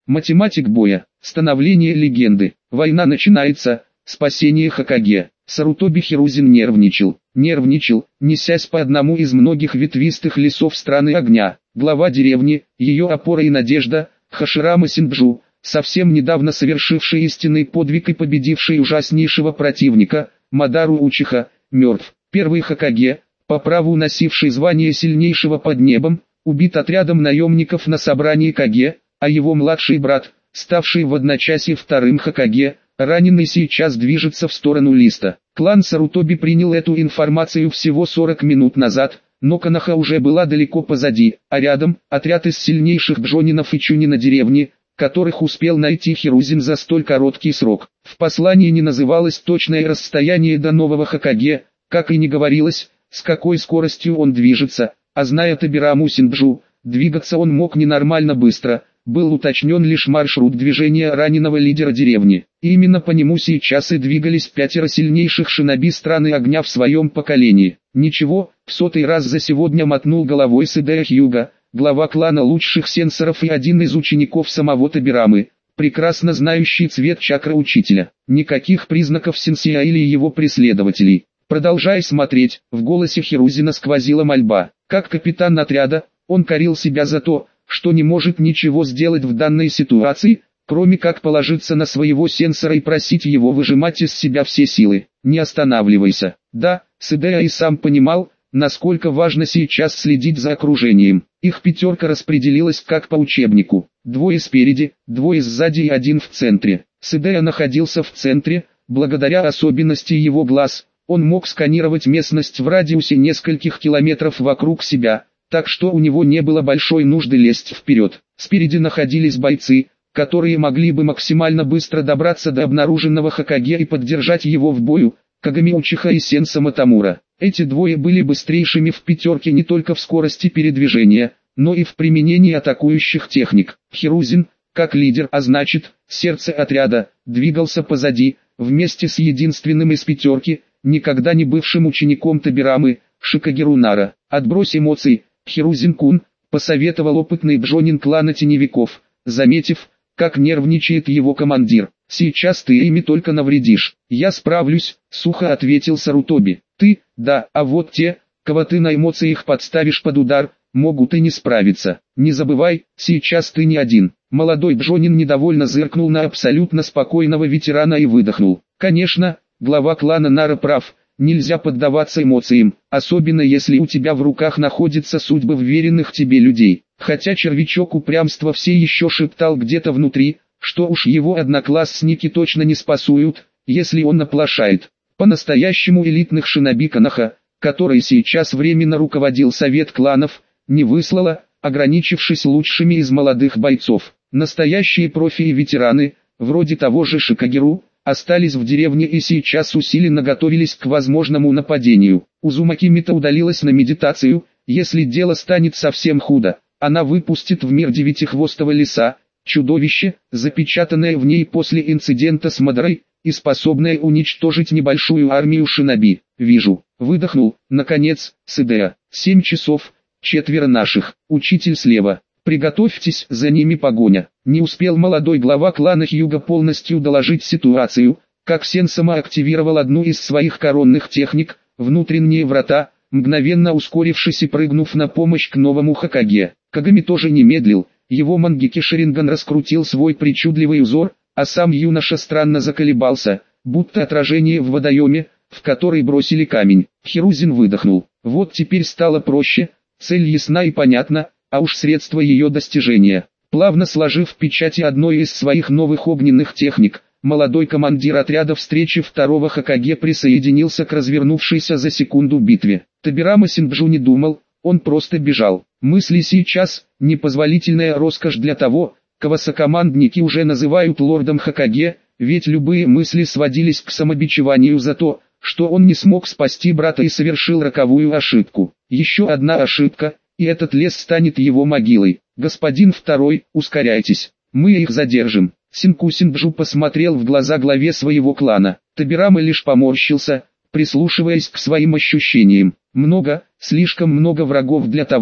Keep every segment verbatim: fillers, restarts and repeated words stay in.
Математик боя. Становление легенды. Война начинается. Спасение Хокаге. Сарутоби Хирузин нервничал. Нервничал, несясь по одному из многих ветвистых лесов страны огня. Глава деревни, ее опора и надежда, Хаширама Синджу, совсем недавно совершивший истинный подвиг и победивший ужаснейшего противника, Мадару Учиха, мертв. Первый Хокаге, по праву носивший звание сильнейшего под небом, убит отрядом наемников на собрании Каге, а его младший брат, ставший в одночасье вторым Хокаге, раненый сейчас движется в сторону Листа. Клан Сарутоби принял эту информацию всего сорок минут назад, но Коноха уже была далеко позади, а рядом – отряд из сильнейших бджонинов и чунина деревни, которых успел найти Хирузин за столь короткий срок. В послании не называлось точное расстояние до нового Хокаге, как и не говорилось, с какой скоростью он движется, а зная Табираму Синджу, двигаться он мог ненормально быстро. Был уточнен лишь маршрут движения раненого лидера деревни. И именно по нему сейчас и двигались пятеро сильнейших шиноби страны огня в своем поколении. Ничего, в сотый раз за сегодня мотнул головой Сэдэ Хьюга, глава клана лучших сенсоров и один из учеников самого Табирамы, прекрасно знающий цвет чакры учителя. Никаких признаков сенсея или его преследователей. Продолжая смотреть, в голосе Хирузина сквозила мольба. Как капитан отряда, он корил себя за то, что не может ничего сделать в данной ситуации, кроме как положиться на своего сенсора и просить его выжимать из себя все силы. Не останавливайся. Да, Сэдэ и сам понимал, насколько важно сейчас следить за окружением. Их пятерка распределилась как по учебнику. Двое спереди, двое сзади и один в центре. Сэдэ находился в центре, благодаря особенности его глаз, он мог сканировать местность в радиусе нескольких километров вокруг себя, так что у него не было большой нужды лезть вперед. Спереди находились бойцы, которые могли бы максимально быстро добраться до обнаруженного Хокаге и поддержать его в бою, Кагами Учиха и Сенса Матамура. Эти двое были быстрейшими в пятерке не только в скорости передвижения, но и в применении атакующих техник. Хирузин, как лидер, а значит, сердце отряда, двигался позади, вместе с единственным из пятерки, никогда не бывшим учеником Табирамы, Шикагеру Нара. Отбрось эмоций, Хирузин-кун, посоветовал опытный бджонин клана теневиков, заметив, как нервничает его командир. Сейчас ты ими только навредишь. Я справлюсь, сухо ответил Сарутоби. Ты, да, а вот те, кого ты на эмоциях подставишь под удар, могут и не справиться. Не забывай, сейчас ты не один. Молодой бджонин недовольно зыркнул на абсолютно спокойного ветерана и выдохнул. Конечно, глава клана Нара прав. Нельзя поддаваться эмоциям, особенно если у тебя в руках находятся судьбы вверенных тебе людей. Хотя червячок упрямства все еще шептал где-то внутри, что уж его одноклассники точно не спасуют, если он оплошает. По-настоящему элитных шиноби Коноха, который сейчас временно руководил совет кланов, не выслала, ограничившись лучшими из молодых бойцов. Настоящие профи и ветераны, вроде того же Шикагеру, остались в деревне и сейчас усиленно готовились к возможному нападению. Узумаки Мита удалилась на медитацию. Если дело станет совсем худо, она выпустит в мир девятихвостого лиса, чудовище, запечатанное в ней после инцидента с Мадарой, и способное уничтожить небольшую армию шиноби. Вижу. Выдохнул, наконец, Сэдэ. Семь часов, четверо наших. Учитель слева. Приготовьтесь, за ними погоня. Не успел молодой глава клана Хьюга полностью доложить ситуацию, как Сенсама активировал одну из своих коронных техник, внутренние врата, мгновенно ускорившись и прыгнув на помощь к новому Хокаге. Кагами тоже не медлил, его Мангеки Шаринган раскрутил свой причудливый узор, а сам юноша странно заколебался, будто отражение в водоеме, в который бросили камень. Хирузин выдохнул. Вот теперь стало проще, цель ясна и понятна, а уж средства ее достижения. Плавно сложив печати одной из своих новых огненных техник, молодой командир отряда встречи второго Хокаге присоединился к развернувшейся за секунду битве. Табирама Синджу не думал, он просто бежал. Мысли сейчас – непозволительная роскошь для того, кого сокомандники уже называют лордом Хокаге, ведь любые мысли сводились к самобичеванию за то, что он не смог спасти брата и совершил роковую ошибку. Еще одна ошибка – и этот лес станет его могилой. Господин второй, ускоряйтесь, мы их задержим. Синку Синджу посмотрел в глаза главе своего клана. Табирама лишь поморщился, прислушиваясь к своим ощущениям. Много, слишком много врагов для того,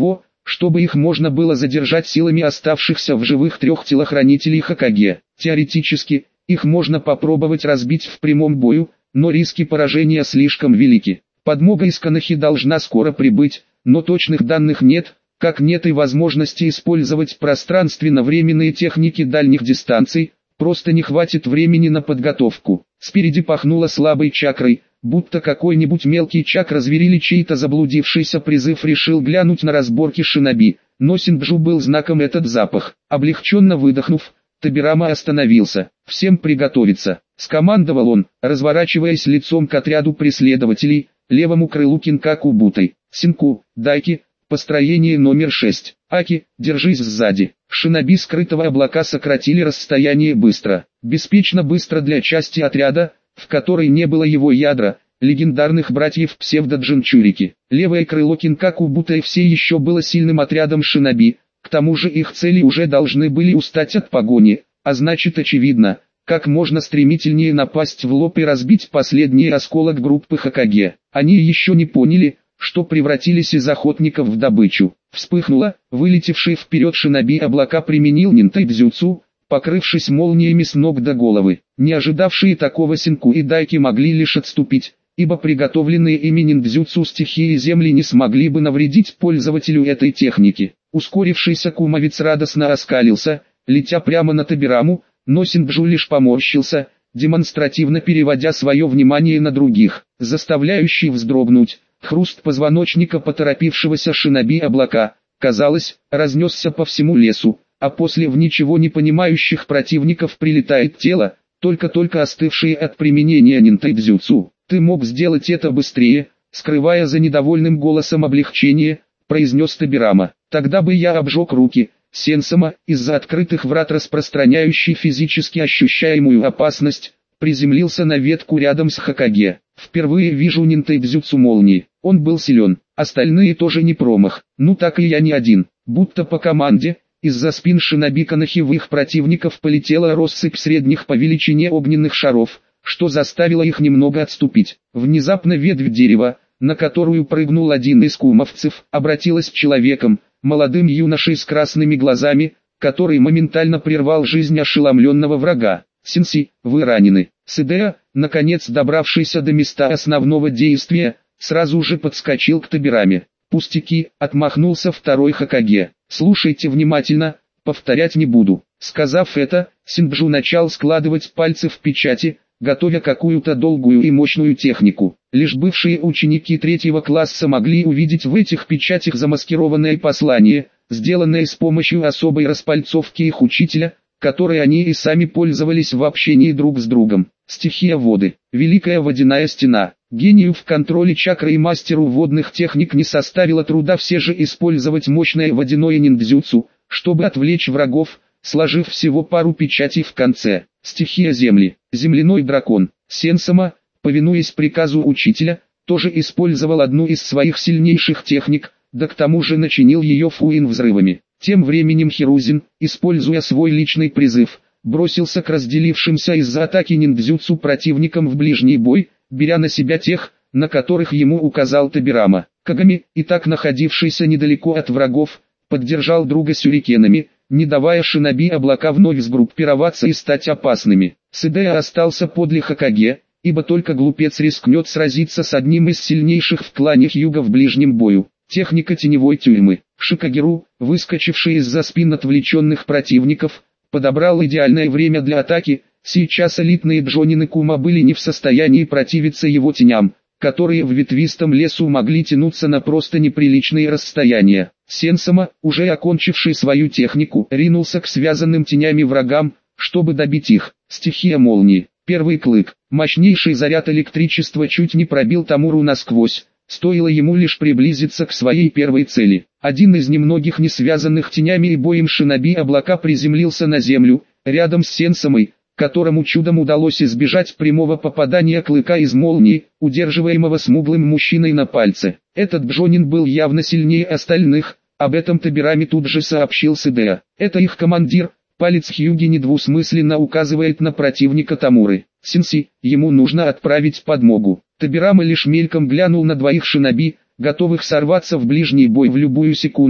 чтобы их можно было задержать силами оставшихся в живых трех телохранителей Хокаге. Теоретически, их можно попробовать разбить в прямом бою, но риски поражения слишком велики. Подмога из Конохи должна скоро прибыть, но точных данных нет, как нет и возможности использовать пространственно-временные техники дальних дистанций, просто не хватит времени на подготовку. Спереди пахнуло слабой чакрой, будто какой-нибудь мелкий чакра зверили чей-то заблудившийся призыв решил глянуть на разборки шиноби, но Синджу был знаком этот запах. Облегченно выдохнув, Табирама остановился. «Всем приготовиться», — скомандовал он, разворачиваясь лицом к отряду преследователей, левому крылу Кинкаку Бутой. «Синку, Дайки, построение номер шесть. Аки, держись сзади». Шиноби скрытого облака сократили расстояние быстро. Беспечно быстро для части отряда, в которой не было его ядра, легендарных братьев псевдо-джинчурики. Левое крыло Кинкаку Бутай все еще было сильным отрядом шиноби, к тому же их цели уже должны были устать от погони, а значит очевидно, как можно стремительнее напасть в лоб и разбить последний осколок группы Хокаге. Они еще не поняли, что превратились из охотников в добычу. Вспыхнуло, вылетевший вперед шиноби облака применил нинтайдзюцу, покрывшись молниями с ног до головы. Не ожидавшие такого Синку и Дайки могли лишь отступить, ибо приготовленные ими ниндзюцу стихии земли не смогли бы навредить пользователю этой техники. Ускорившийся кумовец радостно оскалился, летя прямо на Табираму, но Синджу лишь поморщился, демонстративно переводя свое внимание на других, заставляющий вздрогнуть. Хруст позвоночника поторопившегося шиноби облака, казалось, разнесся по всему лесу, а после в ничего не понимающих противников прилетает тело, только-только остывшие от применения нинтайдзюцу. «Ты мог сделать это быстрее», скрывая за недовольным голосом облегчение, произнес Табирама. «Тогда бы я обжег руки». Сенсама, из-за открытых врат распространяющий физически ощущаемую опасность, приземлился на ветку рядом с Хокаге. «Впервые вижу нинтайдзюцу молнии». Он был силен, остальные тоже не промах. Ну так и я не один. Будто по команде, из-за спин шиноби Конохи противников полетела россыпь средних по величине огненных шаров, что заставило их немного отступить. Внезапно ветвь дерева, на которую прыгнул один из кумовцев, обратилась человеком, молодым юношей с красными глазами, который моментально прервал жизнь ошеломленного врага. «Синси, вы ранены». Сидеа, наконец добравшийся до места основного действия, сразу же подскочил к Табираме. «Пустяки», — отмахнулся второй Хокаге. «Слушайте внимательно, повторять не буду». Сказав это, Синджу начал складывать пальцы в печати, готовя какую-то долгую и мощную технику. Лишь бывшие ученики третьего класса могли увидеть в этих печатях замаскированное послание, сделанное с помощью особой распальцовки их учителя, которой они и сами пользовались в общении друг с другом. Стихия воды, великая водяная стена. Гению в контроле чакры и мастеру водных техник не составило труда все же использовать мощное водяное ниндзюцу, чтобы отвлечь врагов, сложив всего пару печатей в конце. Стихия земли, земляной дракон. Сенсама, повинуясь приказу учителя, тоже использовал одну из своих сильнейших техник, да к тому же начинил ее фуин взрывами. Тем временем Хирузин, используя свой личный призыв, бросился к разделившимся из-за атаки ниндзюцу противникам в ближний бой, беря на себя тех, на которых ему указал Табирама. Кагами, и так находившийся недалеко от врагов, поддержал друга сюрикенами, не давая шиноби облака вновь сгруппироваться и стать опасными. Сидеа остался подле Хокаге, ибо только глупец рискнет сразиться с одним из сильнейших в клане Хьюга в ближнем бою. Техника теневой тюрьмы. Шикагеру, выскочивший из-за спин отвлеченных противников, подобрал идеальное время для атаки. Сейчас элитные джонины Кума были не в состоянии противиться его теням, которые в ветвистом лесу могли тянуться на просто неприличные расстояния. Сенсама, уже окончивший свою технику, ринулся к связанным тенями врагам, чтобы добить их. Стихия молнии. Первый клык. Мощнейший заряд электричества чуть не пробил Тамуру насквозь. Стоило ему лишь приблизиться к своей первой цели. Один из немногих не связанных тенями и боем шиноби облака приземлился на землю, рядом с Сенсамой, которому чудом удалось избежать прямого попадания клыка из молнии, удерживаемого смуглым мужчиной на пальце. Этот джонин был явно сильнее остальных, об этом Табираме тут же сообщил Сидеа. Это их командир, палец Хьюги недвусмысленно указывает на противника Тамуры. Синси, ему нужно отправить подмогу. Табирама лишь мельком глянул на двоих шиноби, готовых сорваться в ближний бой в любую секунду,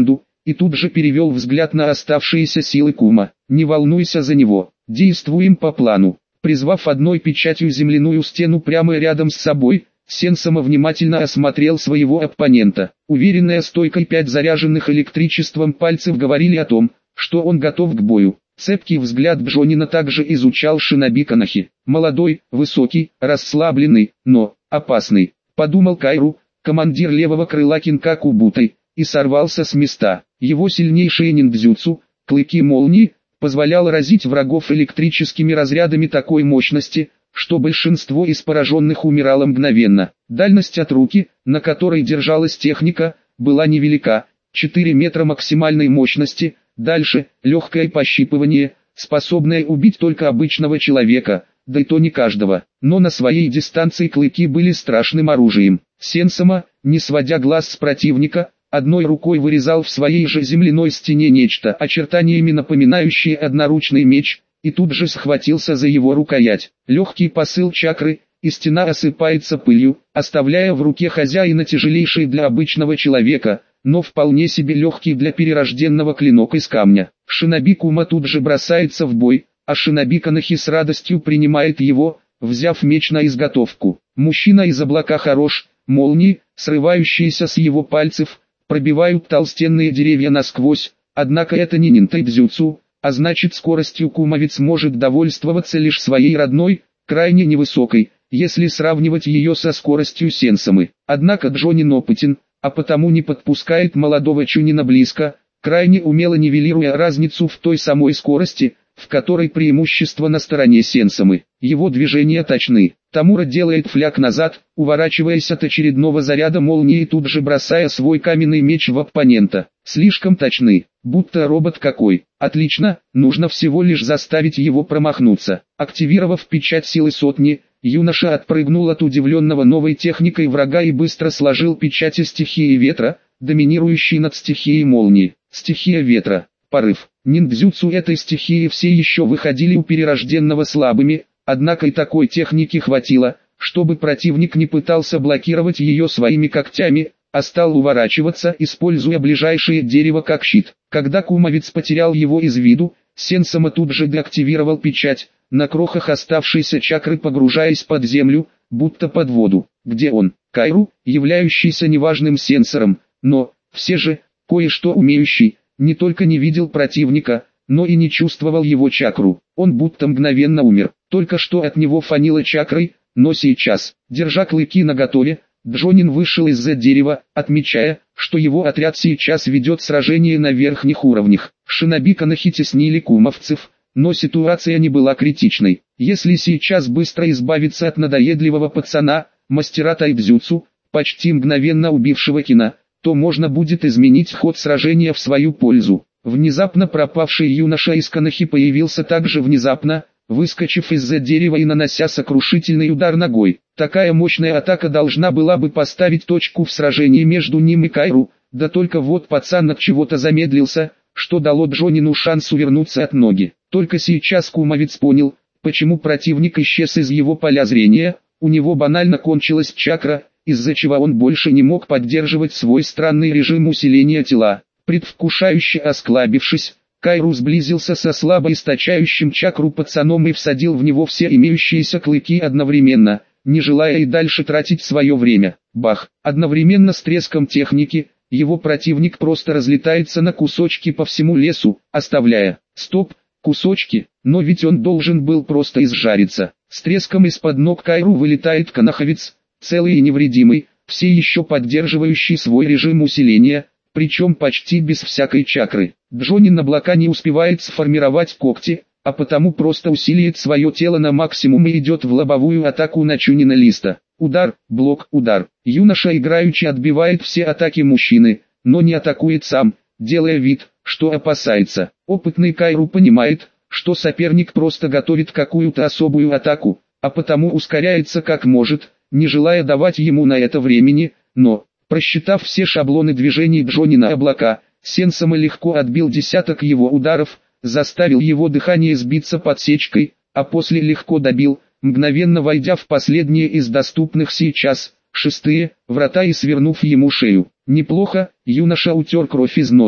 и тут же перевел взгляд на оставшиеся силы Кума. «Не волнуйся за него, действуем по плану». Призвав одной печатью земляную стену прямо рядом с собой, Сенсома внимательно осмотрел своего оппонента. Уверенная стойкой пять заряженных электричеством пальцев говорили о том, что он готов к бою. Цепкий взгляд Джонина также изучал шиноби Канахи. Молодой, высокий, расслабленный, но опасный, подумал Кайру, командир левого крыла Кинкаку Бутай, и сорвался с места. Его сильнейшие ниндзюцу, клыки молнии, позволял разить врагов электрическими разрядами такой мощности, что большинство из пораженных умирало мгновенно. Дальность от руки, на которой держалась техника, была невелика, четыре метра максимальной мощности. Дальше, легкое пощипывание, способное убить только обычного человека, да и то не каждого. Но на своей дистанции клыки были страшным оружием. Сенсома, не сводя глаз с противника, одной рукой вырезал в своей же земляной стене нечто, очертаниями напоминающее одноручный меч, и тут же схватился за его рукоять. Легкий посыл чакры, и стена осыпается пылью, оставляя в руке хозяина тяжелейший для обычного человека, но вполне себе легкий для перерожденного клинок из камня. Шиноби Кума тут же бросается в бой, а шиноби Канахи с радостью принимает его, взяв меч на изготовку. Мужчина из облака хорош, молнии, срывающиеся с его пальцев, пробивают толстенные деревья насквозь, однако это не ниндзюцу, а значит скоростью кумовец может довольствоваться лишь своей родной, крайне невысокой, если сравнивать ее со скоростью Сенсомы. Однако Джонин опытен, а потому не подпускает молодого Чунина близко, крайне умело нивелируя разницу в той самой скорости, в которой преимущество на стороне Сенсомы. Его движения точны. Тамура делает фляг назад, уворачиваясь от очередного заряда молнии и тут же бросая свой каменный меч в оппонента. Слишком точны, будто робот какой. Отлично, нужно всего лишь заставить его промахнуться. Активировав печать силы сотни, юноша отпрыгнул от удивленного новой техникой врага и быстро сложил печати стихии ветра, доминирующей над стихией молнии. Стихия ветра. Порыв. Ниндзюцу этой стихии все еще выходили у перерожденного слабыми, однако и такой техники хватило, чтобы противник не пытался блокировать ее своими когтями, а стал уворачиваться, используя ближайшее дерево как щит. Когда кумовец потерял его из виду, Сенсома тут же деактивировал печать, на крохах оставшейся чакры погружаясь под землю, будто под воду. Где он? Кайру, являющийся неважным сенсором, но, все же, кое-что умеющий, не только не видел противника, но и не чувствовал его чакру. Он будто мгновенно умер. Только что от него фанило чакрой, но сейчас, держа клыки наготове, Джонин вышел из-за дерева, отмечая, что его отряд сейчас ведет сражение на верхних уровнях. Шиноби Канахи теснили кумовцев, но ситуация не была критичной. Если сейчас быстро избавиться от надоедливого пацана, мастера тайцзюцу, почти мгновенно убившего Кина, то можно будет изменить ход сражения в свою пользу. Внезапно пропавший юноша из Канахи появился также внезапно, выскочив из-за дерева и нанося сокрушительный удар ногой. Такая мощная атака должна была бы поставить точку в сражении между ним и Кайру, да только вот пацан от чего-то замедлился, что дало Джонину шанс увернуться от ноги. Только сейчас кумовец понял, почему противник исчез из его поля зрения, у него банально кончилась чакра, из-за чего он больше не мог поддерживать свой странный режим усиления тела. Предвкушающе осклабившись, Кайру сблизился со слабо источающим чакру пацаном и всадил в него все имеющиеся клыки одновременно, не желая и дальше тратить свое время. Бах! Одновременно с треском техники, его противник просто разлетается на кусочки по всему лесу, оставляя. Стоп, кусочки, но ведь он должен был просто изжариться. С треском из-под ног Кайру вылетает канаховец, целый и невредимый, все еще поддерживающий свой режим усиления, причем почти без всякой чакры. Джонин облака не успевает сформировать когти, а потому просто усиливает свое тело на максимум и идет в лобовую атаку на Чунина Листа. Удар, блок, удар. Юноша играючи отбивает все атаки мужчины, но не атакует сам, делая вид, что опасается. Опытный Кайру понимает, что соперник просто готовит какую-то особую атаку, а потому ускоряется как может, не желая давать ему на это времени, но, просчитав все шаблоны движений Джонина облака, Сенсома легко отбил десяток его ударов, заставил его дыхание сбиться подсечкой, а после легко добил, мгновенно войдя в последние из доступных сейчас, шестые, врата и свернув ему шею. Неплохо, юноша утер кровь из носа,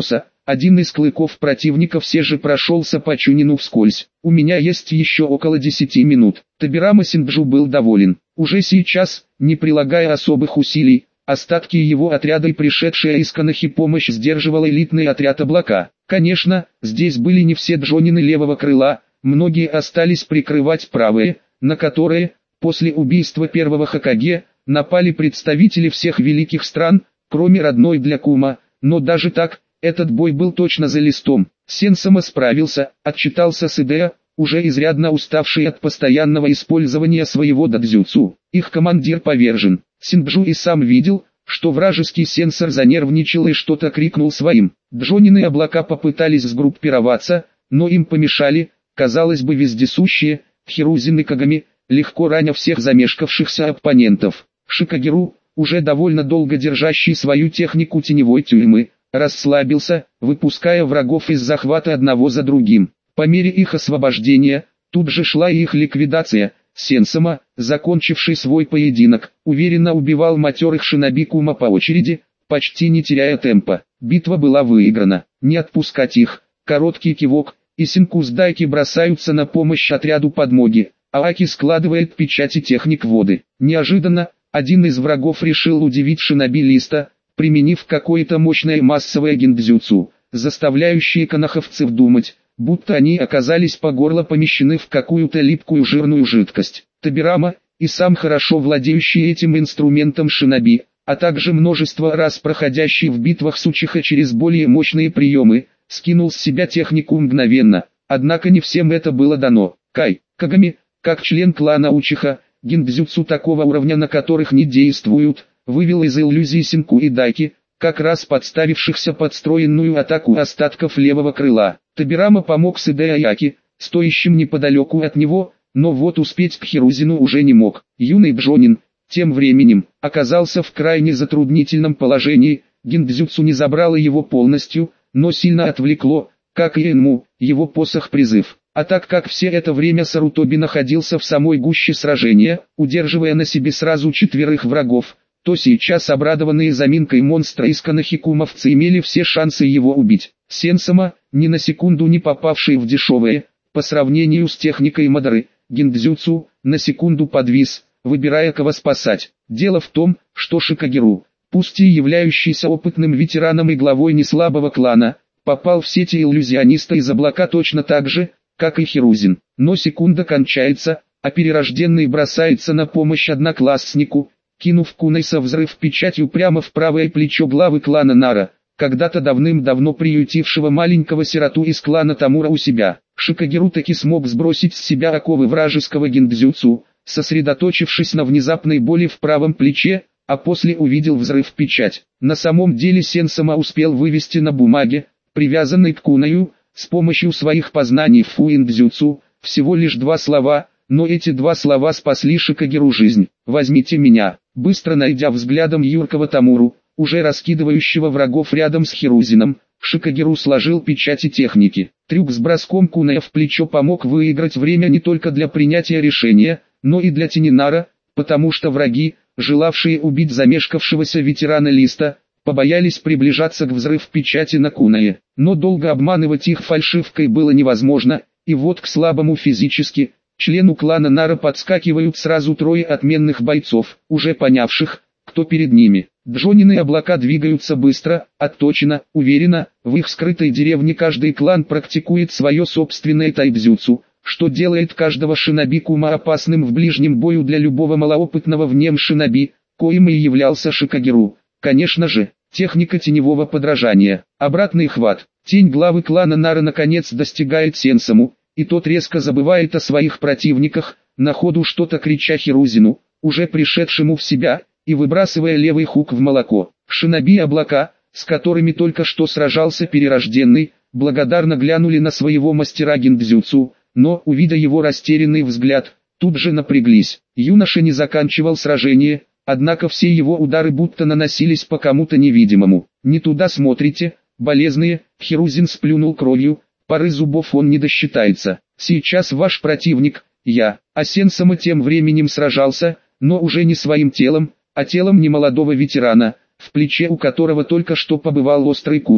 Один из клыков противника все же прошелся по Чунину вскользь. У меня есть еще около десяти минут. Тобирама Синджу был доволен. Уже сейчас, не прилагая особых усилий, остатки его отряда и пришедшая из Канахи помощь сдерживала элитный отряд облака. Конечно, здесь были не все джонины левого крыла, многие остались прикрывать правые, на которые, после убийства первого Хокаге, напали представители всех великих стран, кроме родной для Кума, но даже так, этот бой был точно за листом. Сенсама справился, отчитался Сэдэ, уже изрядно уставший от постоянного использования своего дадзюцу. Их командир повержен. Синджу и сам видел, что вражеский сенсор занервничал и что-то крикнул своим. Джонины облака попытались сгруппироваться, но им помешали, казалось бы, вездесущие, Хирузин и Кагами, легко раня всех замешкавшихся оппонентов. Шикагеру, уже довольно долго держащий свою технику теневой тюрьмы, расслабился, выпуская врагов из захвата одного за другим. По мере их освобождения, тут же шла и их ликвидация. Сенсама, закончивший свой поединок, уверенно убивал матерых шиноби Кума по очереди, почти не теряя темпа. Битва была выиграна. Не отпускать их. Короткий кивок, и Синку с Дайки бросаются на помощь отряду подмоги. Ааки складывает печати техник воды. Неожиданно, один из врагов решил удивить шиноби Листа, применив какое-то мощное массовое гиндзюцу, заставляющее канаховцев думать, будто они оказались по горло помещены в какую-то липкую жирную жидкость. Тобирама, и сам хорошо владеющий этим инструментом шиноби, а также множество раз проходящий в битвах с Учиха через более мощные приемы, скинул с себя технику мгновенно, однако не всем это было дано. Кай Кагами, как член клана Учиха, гиндзюцу такого уровня, на которых не действуют, вывел из иллюзии Синку и Дайки, как раз подставившихся под стройную атаку остатков левого крыла. Тобирама помог Сэдэ Аяки, стоящим неподалеку от него, но вот успеть к Хирузину уже не мог. Юный Джонин, тем временем, оказался в крайне затруднительном положении, гиндзюцу не забрало его полностью, но сильно отвлекло, как и Энму, его посох-призыв. А так как все это время Сарутоби находился в самой гуще сражения, удерживая на себе сразу четверых врагов, то сейчас обрадованные заминкой монстра из канахикумовцы имели все шансы его убить. Сенсама, ни на секунду не попавший в дешевые, по сравнению с техникой Мадары, гиндзюцу, на секунду подвис, выбирая кого спасать. Дело в том, что Шикагеру, пусть и являющийся опытным ветераном и главой неслабого клана, попал в сети иллюзиониста из облака точно так же, как и Хирузин. Но секунда кончается, а перерожденный бросается на помощь однокласснику, кинув кунайса взрыв печатью прямо в правое плечо главы клана Нара, когда-то давным-давно приютившего маленького сироту из клана Тамура у себя. Шикагеру таки смог сбросить с себя оковы вражеского гиндзюцу, сосредоточившись на внезапной боли в правом плече, а после увидел взрыв печать. На самом деле Сенсама успел вывести на бумаге, привязанной к кунаю, с помощью своих познаний в фуиндзюцу, всего лишь два слова, но эти два слова спасли Шикагеру жизнь. «Возьмите меня», быстро найдя взглядом юркого Тамуру, уже раскидывающего врагов рядом с Хирузином, Шикагеру сложил печати техники. Трюк с броском куная в плечо помог выиграть время не только для принятия решения, но и для Тенинара, потому что враги, желавшие убить замешкавшегося ветерана Листа, побоялись приближаться к взрыв печати на кунае. Но долго обманывать их фальшивкой было невозможно, и вот к слабому физически, члену клана Нара подскакивают сразу трое отменных бойцов, уже понявших, кто перед ними. Джонины облака двигаются быстро, отточенно, уверенно, в их скрытой деревне каждый клан практикует свое собственное тайбзюцу, что делает каждого шиноби Кума опасным в ближнем бою для любого малоопытного в нем шиноби, коим и являлся Шикагеру. Конечно же, техника теневого подражания, обратный хват. Тень главы клана Нара наконец достигает Сенсаму, и тот резко забывает о своих противниках, на ходу что-то крича Хирузину, уже пришедшему в себя, и выбрасывая левый хук в молоко. Шиноби облака, с которыми только что сражался перерожденный, благодарно глянули на своего мастера гиндзюцу, но, увидя его растерянный взгляд, тут же напряглись. Юноша не заканчивал сражение, однако все его удары будто наносились по кому-то невидимому. «Не туда смотрите, болезные», Хирузин сплюнул кровью, пары зубов он не досчитается. «Сейчас ваш противник, я». А Сенсама тем временем сражался, но уже не своим телом, а телом немолодого ветерана, в плече у которого только что побывал острый кунай.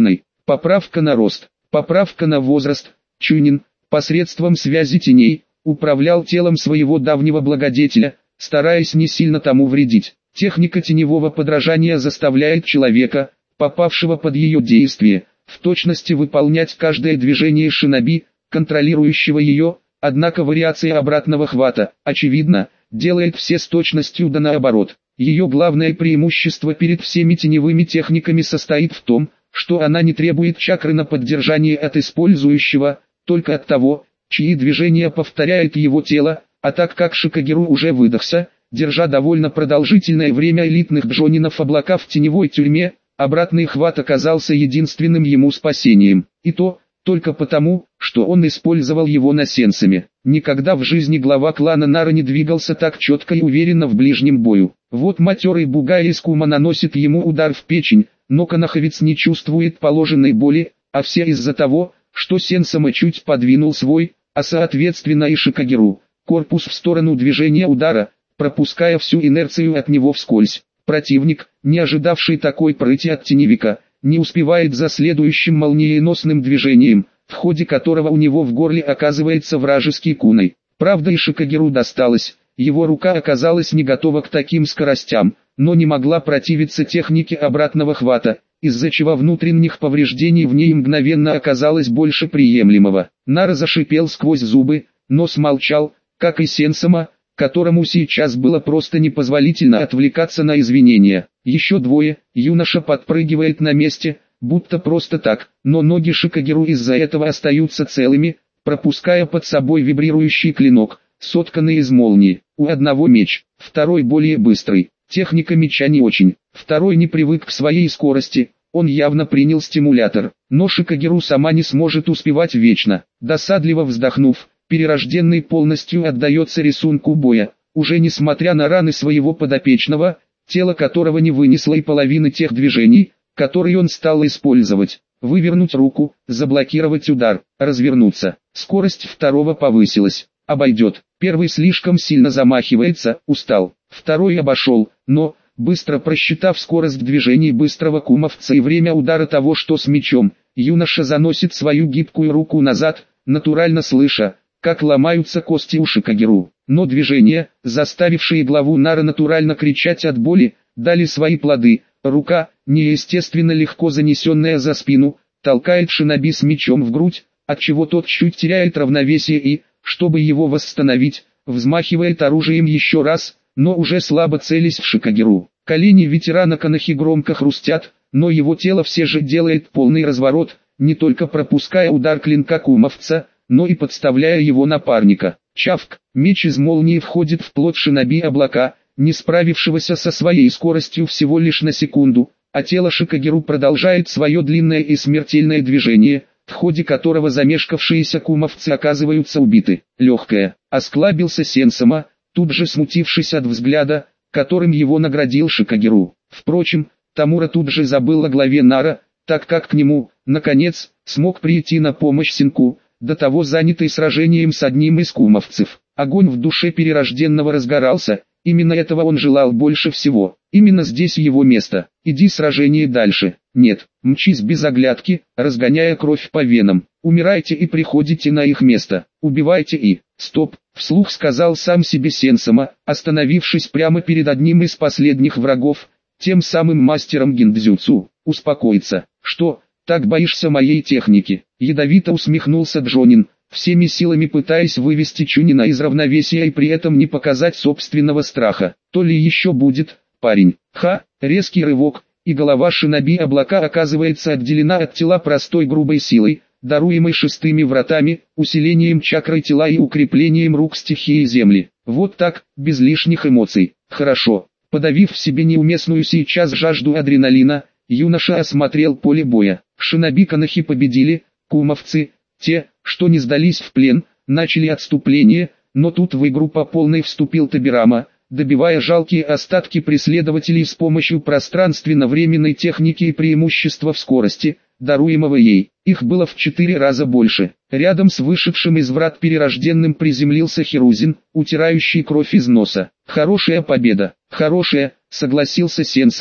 поправка на рост, поправка на возраст. Чунин, посредством связи теней, управлял телом своего давнего благодетеля, стараясь не сильно тому вредить. Техника теневого подражания заставляет человека, попавшего под ее действие, в точности выполнять каждое движение шиноби, контролирующего ее, однако вариация обратного хвата, очевидно, делает все с точностью да наоборот. Ее главное преимущество перед всеми теневыми техниками состоит в том, что она не требует чакры на поддержание от использующего, только от того, чьи движения повторяет его тело, а так как Шикагеру уже выдохся, держа довольно продолжительное время элитных джонинов облака в теневой тюрьме, обратный хват оказался единственным ему спасением, и то, только потому, что он использовал его на сенсами. Никогда в жизни глава клана Нара не двигался так четко и уверенно в ближнем бою. Вот матерый бугай из Кума наносит ему удар в печень, но канаховец не чувствует положенной боли, а все из-за того, что Сенсама чуть подвинул свой, а соответственно и Шикагеру, корпус в сторону движения удара, пропуская всю инерцию от него вскользь. Противник, не ожидавший такой прыти от теневика, не успевает за следующим молниеносным движением, в ходе которого у него в горле оказывается вражеский кунай. Правда и Шикагеру досталось, его рука оказалась не готова к таким скоростям, но не могла противиться технике обратного хвата, из-за чего внутренних повреждений в ней мгновенно оказалось больше приемлемого. Нара зашипел сквозь зубы, но смолчал, как и Сенсама, которому сейчас было просто непозволительно отвлекаться на извинения. Еще двое, юноша подпрыгивает на месте, будто просто так, но ноги Шикагеру из-за этого остаются целыми, пропуская под собой вибрирующий клинок, сотканный из молнии. У одного меч, второй более быстрый, техника меча не очень, второй не привык к своей скорости, он явно принял стимулятор, но Шикагеру сама не сможет успевать вечно. Досадливо вздохнув, перерожденный полностью отдается рисунку боя, уже несмотря на раны своего подопечного, тело которого не вынесло и половины тех движений, которые он стал использовать. Вывернуть руку, заблокировать удар, развернуться. Скорость второго повысилась. Обойдет. Первый слишком сильно замахивается, устал. Второй обошел, но, быстро просчитав скорость движений быстрого кумовца и время удара того, что с мечом, юноша заносит свою гибкую руку назад, натурально слыша, как ломаются кости у Шикагеру. Но движения, заставившие главу Нара натурально кричать от боли, дали свои плоды. Рука, неестественно легко занесенная за спину, толкает шиноби с мечом в грудь, отчего тот чуть теряет равновесие и, чтобы его восстановить, взмахивает оружием еще раз, но уже слабо целясь в Шикагеру. Колени ветерана Канахи громко хрустят, но его тело все же делает полный разворот, не только пропуская удар клинка кумовца, но и подставляя его напарника. Чавк, меч из молнии входит в плоть шиноби облака, не справившегося со своей скоростью всего лишь на секунду, а тело Шикагеру продолжает свое длинное и смертельное движение, в ходе которого замешкавшиеся кумовцы оказываются убиты. Легкое, осклабился Сенсама, тут же смутившись от взгляда, которым его наградил Шикагеру. Впрочем, Тамура тут же забыл о главе Нара, так как к нему, наконец, смог прийти на помощь Синку, до того занятый сражением с одним из кумовцев. Огонь в душе перерожденного разгорался, именно этого он желал больше всего. Именно здесь его место. Иди сражение дальше. Нет, мчись без оглядки, разгоняя кровь по венам. Умирайте и приходите на их место. Убивайте и... Стоп, вслух сказал сам себе Сенсама, остановившись прямо перед одним из последних врагов, тем самым мастером гиндзюцу. Успокоиться. Что, так боишься моей техники? Ядовито усмехнулся Джонин, всеми силами пытаясь вывести Чунина из равновесия и при этом не показать собственного страха. То ли еще будет, парень. Ха, резкий рывок, и голова шиноби облака оказывается отделена от тела простой грубой силой, даруемой шестыми вратами, усилением чакры тела и укреплением рук стихии земли. Вот так, без лишних эмоций. Хорошо. Подавив в себе неуместную сейчас жажду адреналина, юноша осмотрел поле боя. Шиноби Канахи победили, кумовцы, те, что не сдались в плен, начали отступление, но тут в игру по полной вступил Табирама, добивая жалкие остатки преследователей с помощью пространственно-временной техники и преимущества в скорости, даруемого ей. Их было в четыре раза больше. Рядом с вышедшим из врат перерожденным приземлился Хирузин, утирающий кровь из носа. Хорошая победа, хорошая, согласился Сенсама,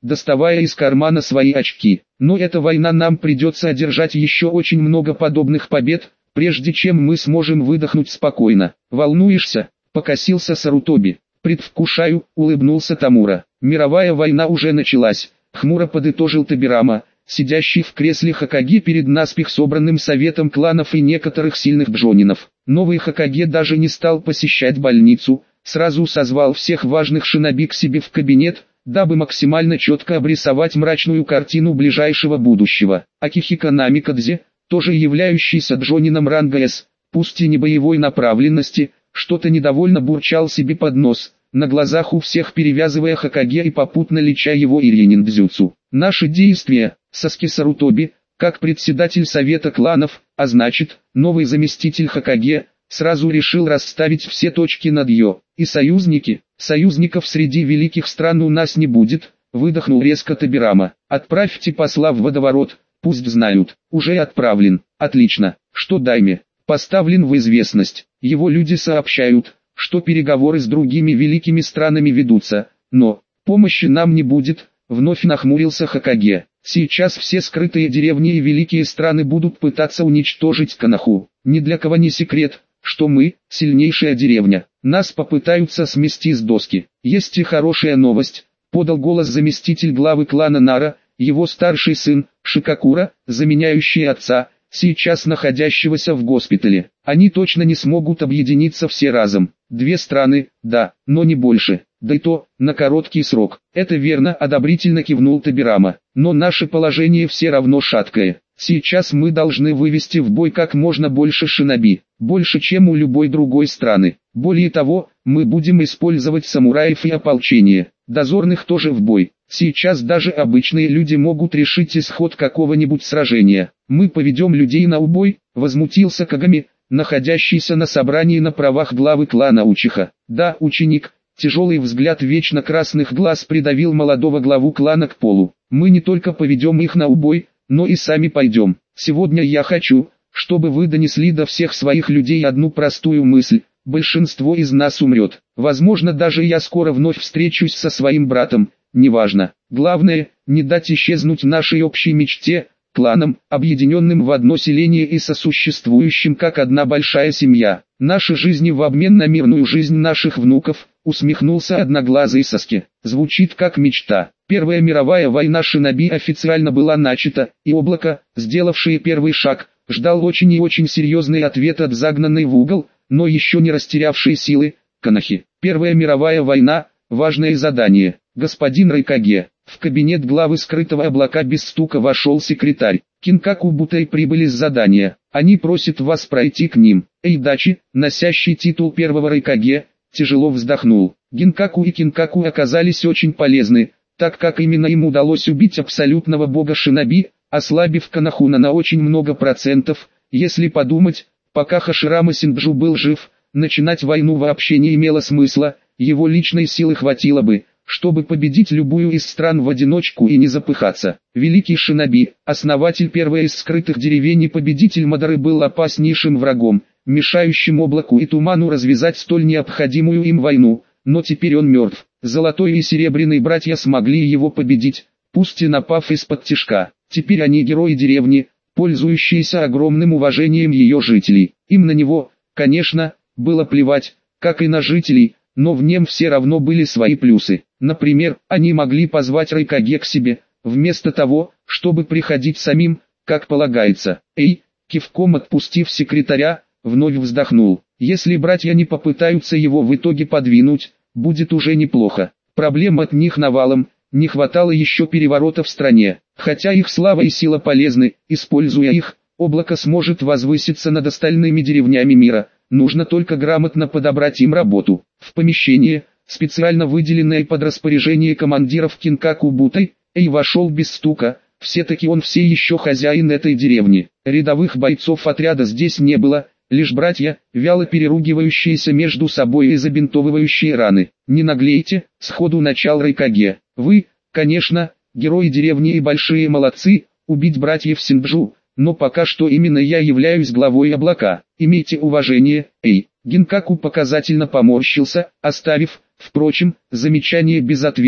доставая из кармана свои очки. Но эта война нам придется одержать еще очень много подобных побед, прежде чем мы сможем выдохнуть спокойно. Волнуешься? Покосился Сарутоби. Предвкушаю, улыбнулся Тамура. Мировая война уже началась, хмуро подытожил Табирама, сидящий в кресле Хокаге перед наспех собранным советом кланов и некоторых сильных джонинов. Новый Хокаге даже не стал посещать больницу, сразу созвал всех важных шиноби к себе в кабинет, дабы максимально четко обрисовать мрачную картину ближайшего будущего. Акихико Намикадзе, тоже являющийся джонином ранга С, пусть и не боевой направленности, что-то недовольно бурчал себе под нос, на глазах у всех перевязывая Хокаге и попутно леча его ирьянин-дзюцу. Наши действия, Саски Сарутоби, как председатель совета кланов, а значит, новый заместитель Хокаге, сразу решил расставить все точки над «ё». И союзники, союзников среди великих стран у нас не будет, выдохнул резко Табирама. Отправьте посла в водоворот, пусть знают. Уже отправлен. Отлично. Что Дайме? Поставлен в известность. Его люди сообщают, что переговоры с другими великими странами ведутся, но помощи нам не будет, вновь нахмурился Хокаге. Сейчас все скрытые деревни и великие страны будут пытаться уничтожить Коноху. Ни для кого не секрет, что мы – сильнейшая деревня. Нас попытаются смести с доски. Есть и хорошая новость, подал голос заместитель главы клана Нара, его старший сын, Шикакура, заменяющий отца, сейчас находящегося в госпитале. Они точно не смогут объединиться все разом. Две страны, да, но не больше. Да и то, на короткий срок. Это верно, одобрительно кивнул Табирама. Но наше положение все равно шаткое. Сейчас мы должны вывести в бой как можно больше шиноби. Больше, чем у любой другой страны. Более того, мы будем использовать самураев и ополчение. Дозорных тоже в бой. Сейчас даже обычные люди могут решить исход какого-нибудь сражения. Мы поведем людей на убой, возмутился Кагами, находящийся на собрании на правах главы клана Учиха. Да, ученик, тяжелый взгляд вечно красных глаз придавил молодого главу клана к полу. Мы не только поведем их на убой, но и сами пойдем. Сегодня я хочу, чтобы вы донесли до всех своих людей одну простую мысль. Большинство из нас умрет. Возможно, даже я скоро вновь встречусь со своим братом. Неважно. Главное, не дать исчезнуть нашей общей мечте, кланам, объединенным в одно селение и сосуществующим как одна большая семья. Наши жизни в обмен на мирную жизнь наших внуков, усмехнулся одноглазый Саски. Звучит как мечта. Первая мировая война шиноби официально была начата, и облако, сделавшее первый шаг, ждал очень и очень серьезный ответ от загнанной в угол, но еще не растерявшей силы, Конохи. Первая мировая война – важное задание. Господин Райкаге, в кабинет главы скрытого облака без стука вошел секретарь. Кинкаку Бутай прибыли с задания. Они просят вас пройти к ним. Эйдачи, носящий титул первого Райкаге, тяжело вздохнул. Гинкаку и Кинкаку оказались очень полезны, так как именно им удалось убить абсолютного бога шиноби, ослабив Конохуна на очень много процентов. Если подумать, пока Хаширама Синджу был жив, начинать войну вообще не имело смысла, его личной силы хватило бы, чтобы победить любую из стран в одиночку и не запыхаться. Великий шиноби, основатель первой из скрытых деревень и победитель Мадары был опаснейшим врагом, мешающим облаку и туману развязать столь необходимую им войну, но теперь он мертв. Золотой и серебряный братья смогли его победить, пусть и напав из-под тишка. Теперь они герои деревни, пользующиеся огромным уважением ее жителей. Им на него, конечно, было плевать, как и на жителей, но в нем все равно были свои плюсы. Например, они могли позвать Райкаге к себе, вместо того, чтобы приходить самим, как полагается. Эй, кивком отпустив секретаря, вновь вздохнул. Если братья не попытаются его в итоге подвинуть, будет уже неплохо. Проблем от них навалом, не хватало еще переворота в стране. Хотя их слава и сила полезны, используя их, облако сможет возвыситься над остальными деревнями мира. Нужно только грамотно подобрать им работу. В помещение, специально выделенное под распоряжение командиров Кинкаку Бутай, Эй вошел без стука. Все-таки он все еще хозяин этой деревни. Рядовых бойцов отряда здесь не было, лишь братья, вяло переругивающиеся между собой и забинтовывающие раны. «Не наглейте», — сходу начал Райкаге. «Вы, конечно, герои деревни и большие молодцы, убить братьев Синджу, но пока что именно я являюсь главой облака. Имейте уважение, эй». Гинкаку показательно поморщился, оставив, впрочем, замечание без ответа.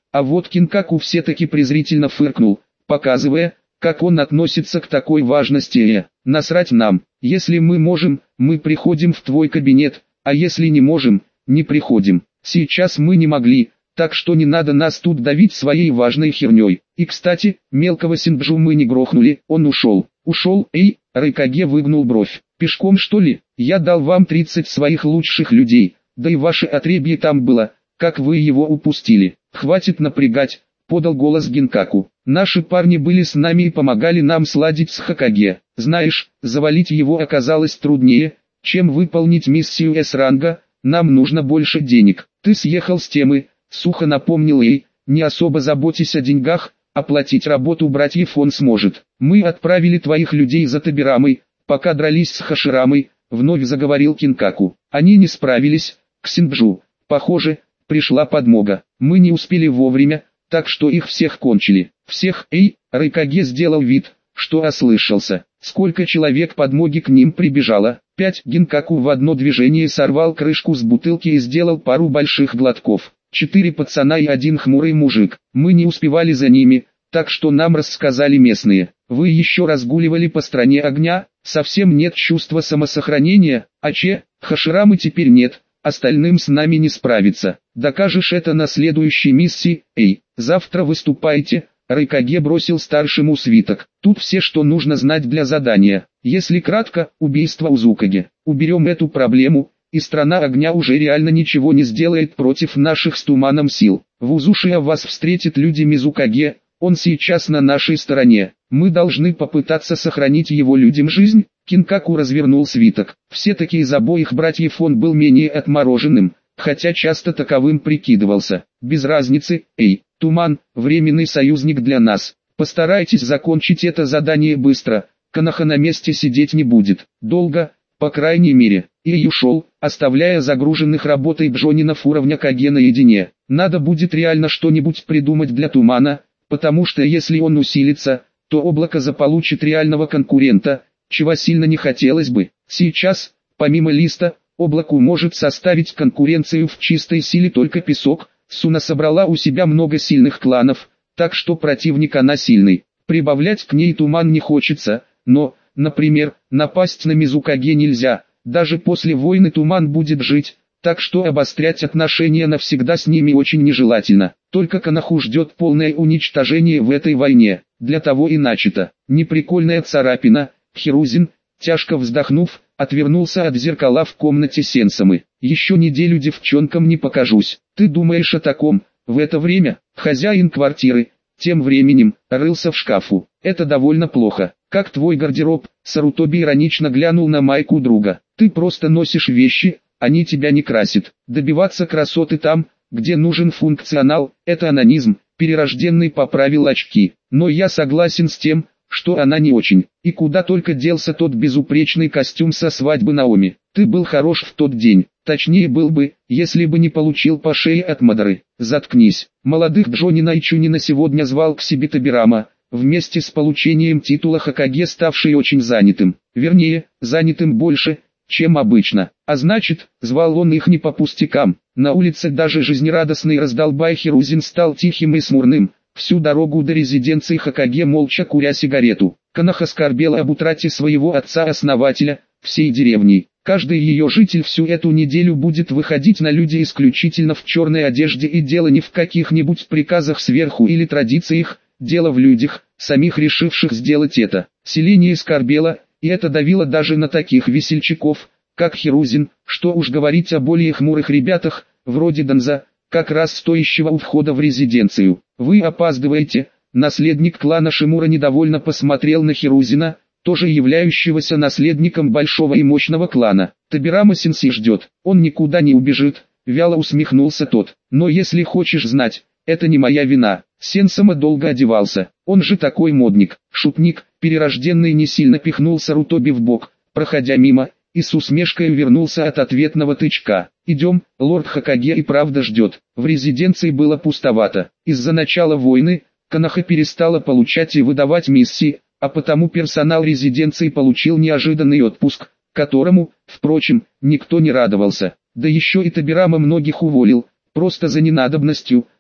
А вот Кинкаку все-таки презрительно фыркнул, показывая, как он относится к такой важности. Э, насрать нам, если мы можем, мы приходим в твой кабинет, а если не можем, не приходим. Сейчас мы не могли, так что не надо нас тут давить своей важной херней. И кстати, мелкого Синджу мы не грохнули, он ушел. Ушел, эй, Райкаге выгнул бровь. Пешком что ли? Я дал вам тридцать своих лучших людей, да и ваше отребье там было, как вы его упустили. Хватит напрягать, подал голос Гинкаку. Наши парни были с нами и помогали нам сладить с Хокаге. Знаешь, завалить его оказалось труднее, чем выполнить миссию С-ранга, нам нужно больше денег. Ты съехал с темы, сухо напомнил ей, не особо заботясь о деньгах, оплатить работу братьев он сможет. Мы отправили твоих людей за Табирамой, пока дрались с Хаширамой, вновь заговорил Кинкаку. Они не справились, к Синджу, похоже, пришла подмога. Мы не успели вовремя, так что их всех кончили. Всех, эй, Райкаге сделал вид, что ослышался. Сколько человек подмоги к ним прибежало? Пять. Гинкаку в одно движение сорвал крышку с бутылки и сделал пару больших глотков. Четыре пацана и один хмурый мужик. Мы не успевали за ними, так что нам рассказали местные. Вы еще разгуливали по стране огня, совсем нет чувства самосохранения, а че, Хаширамы теперь нет, остальным с нами не справиться. Докажешь это на следующей миссии, эй, завтра выступайте. Райкаге бросил старшему свиток. Тут все, что нужно знать для задания. Если кратко, убийство Узукаги. Уберем эту проблему, и страна огня уже реально ничего не сделает против наших с туманом сил. В Узушия вас встретит люди Мизукаге, он сейчас на нашей стороне. Мы должны попытаться сохранить его людям жизнь. Кинкаку развернул свиток. Все-таки из обоих братьев он был менее отмороженным, хотя часто таковым прикидывался. Без разницы, эй, Туман, временный союзник для нас. Постарайтесь закончить это задание быстро, Канаха на месте сидеть не будет. Долго, по крайней мере. И ушел, оставляя загруженных работой Джонинов уровня Каге наедине. Надо будет реально что-нибудь придумать для Тумана, потому что если он усилится, то облако заполучит реального конкурента, чего сильно не хотелось бы. Сейчас, помимо листа, облаку может составить конкуренцию в чистой силе только песок. Суна собрала у себя много сильных кланов, так что противник она сильный. Прибавлять к ней Туман не хочется, но, например, напасть на Мизукаге нельзя, даже после войны Туман будет жить, так что обострять отношения навсегда с ними очень нежелательно. Только Канаху ждет полное уничтожение в этой войне, для того и начато. Неприкольная царапина, Хирузин, тяжко вздохнув, отвернулся от зеркала в комнате Сенсамы. Еще неделю девчонкам не покажусь. Ты думаешь о таком? В это время, хозяин квартиры, тем временем, рылся в шкафу. Это довольно плохо. Как твой гардероб? Сарутоби иронично глянул на майку друга. Ты просто носишь вещи, они тебя не красят. Добиваться красоты там, где нужен функционал, это анонизм. Перерожденный поправил очки. Но я согласен с тем, что она не очень. И куда только делся тот безупречный костюм со свадьбы Наоми. Ты был хорош в тот день. Точнее был бы, если бы не получил по шее от Мадары. Заткнись. Молодых Джонина и Чунина сегодня звал к себе Табирама, вместе с получением титула Хокаге ставший очень занятым. Вернее, занятым больше, чем обычно. А значит, звал он их не по пустякам. На улице даже жизнерадостный раздолбай Хирузин стал тихим и смурным. Всю дорогу до резиденции Хокаге молча куря сигарету. Канаха скорбела об утрате своего отца-основателя, всей деревни. Каждый ее житель всю эту неделю будет выходить на люди исключительно в черной одежде, и дело не в каких-нибудь приказах сверху или традициях, дело в людях, самих решивших сделать это. Селение скорбело, и это давило даже на таких весельчаков, как Хирузин, что уж говорить о более хмурых ребятах, вроде Донза, как раз стоящего у входа в резиденцию. Вы опаздываете. Наследник клана Шимура недовольно посмотрел на Хирузина, тоже являющегося наследником большого и мощного клана. Табирама Сенси ждет, он никуда не убежит, вяло усмехнулся тот. Но если хочешь знать, это не моя вина. Сенсама долго одевался, он же такой модник, шутник. Перерожденный не сильно пихнул Сарутоби в бок, проходя мимо, и с усмешкой вернулся от ответного тычка. «Идем, лорд Хокаге и правда ждет». В резиденции было пустовато. Из-за начала войны, Канаха перестала получать и выдавать миссии, а потому персонал резиденции получил неожиданный отпуск, которому, впрочем, никто не радовался. Да еще и Табирама многих уволил, просто за ненадобностью,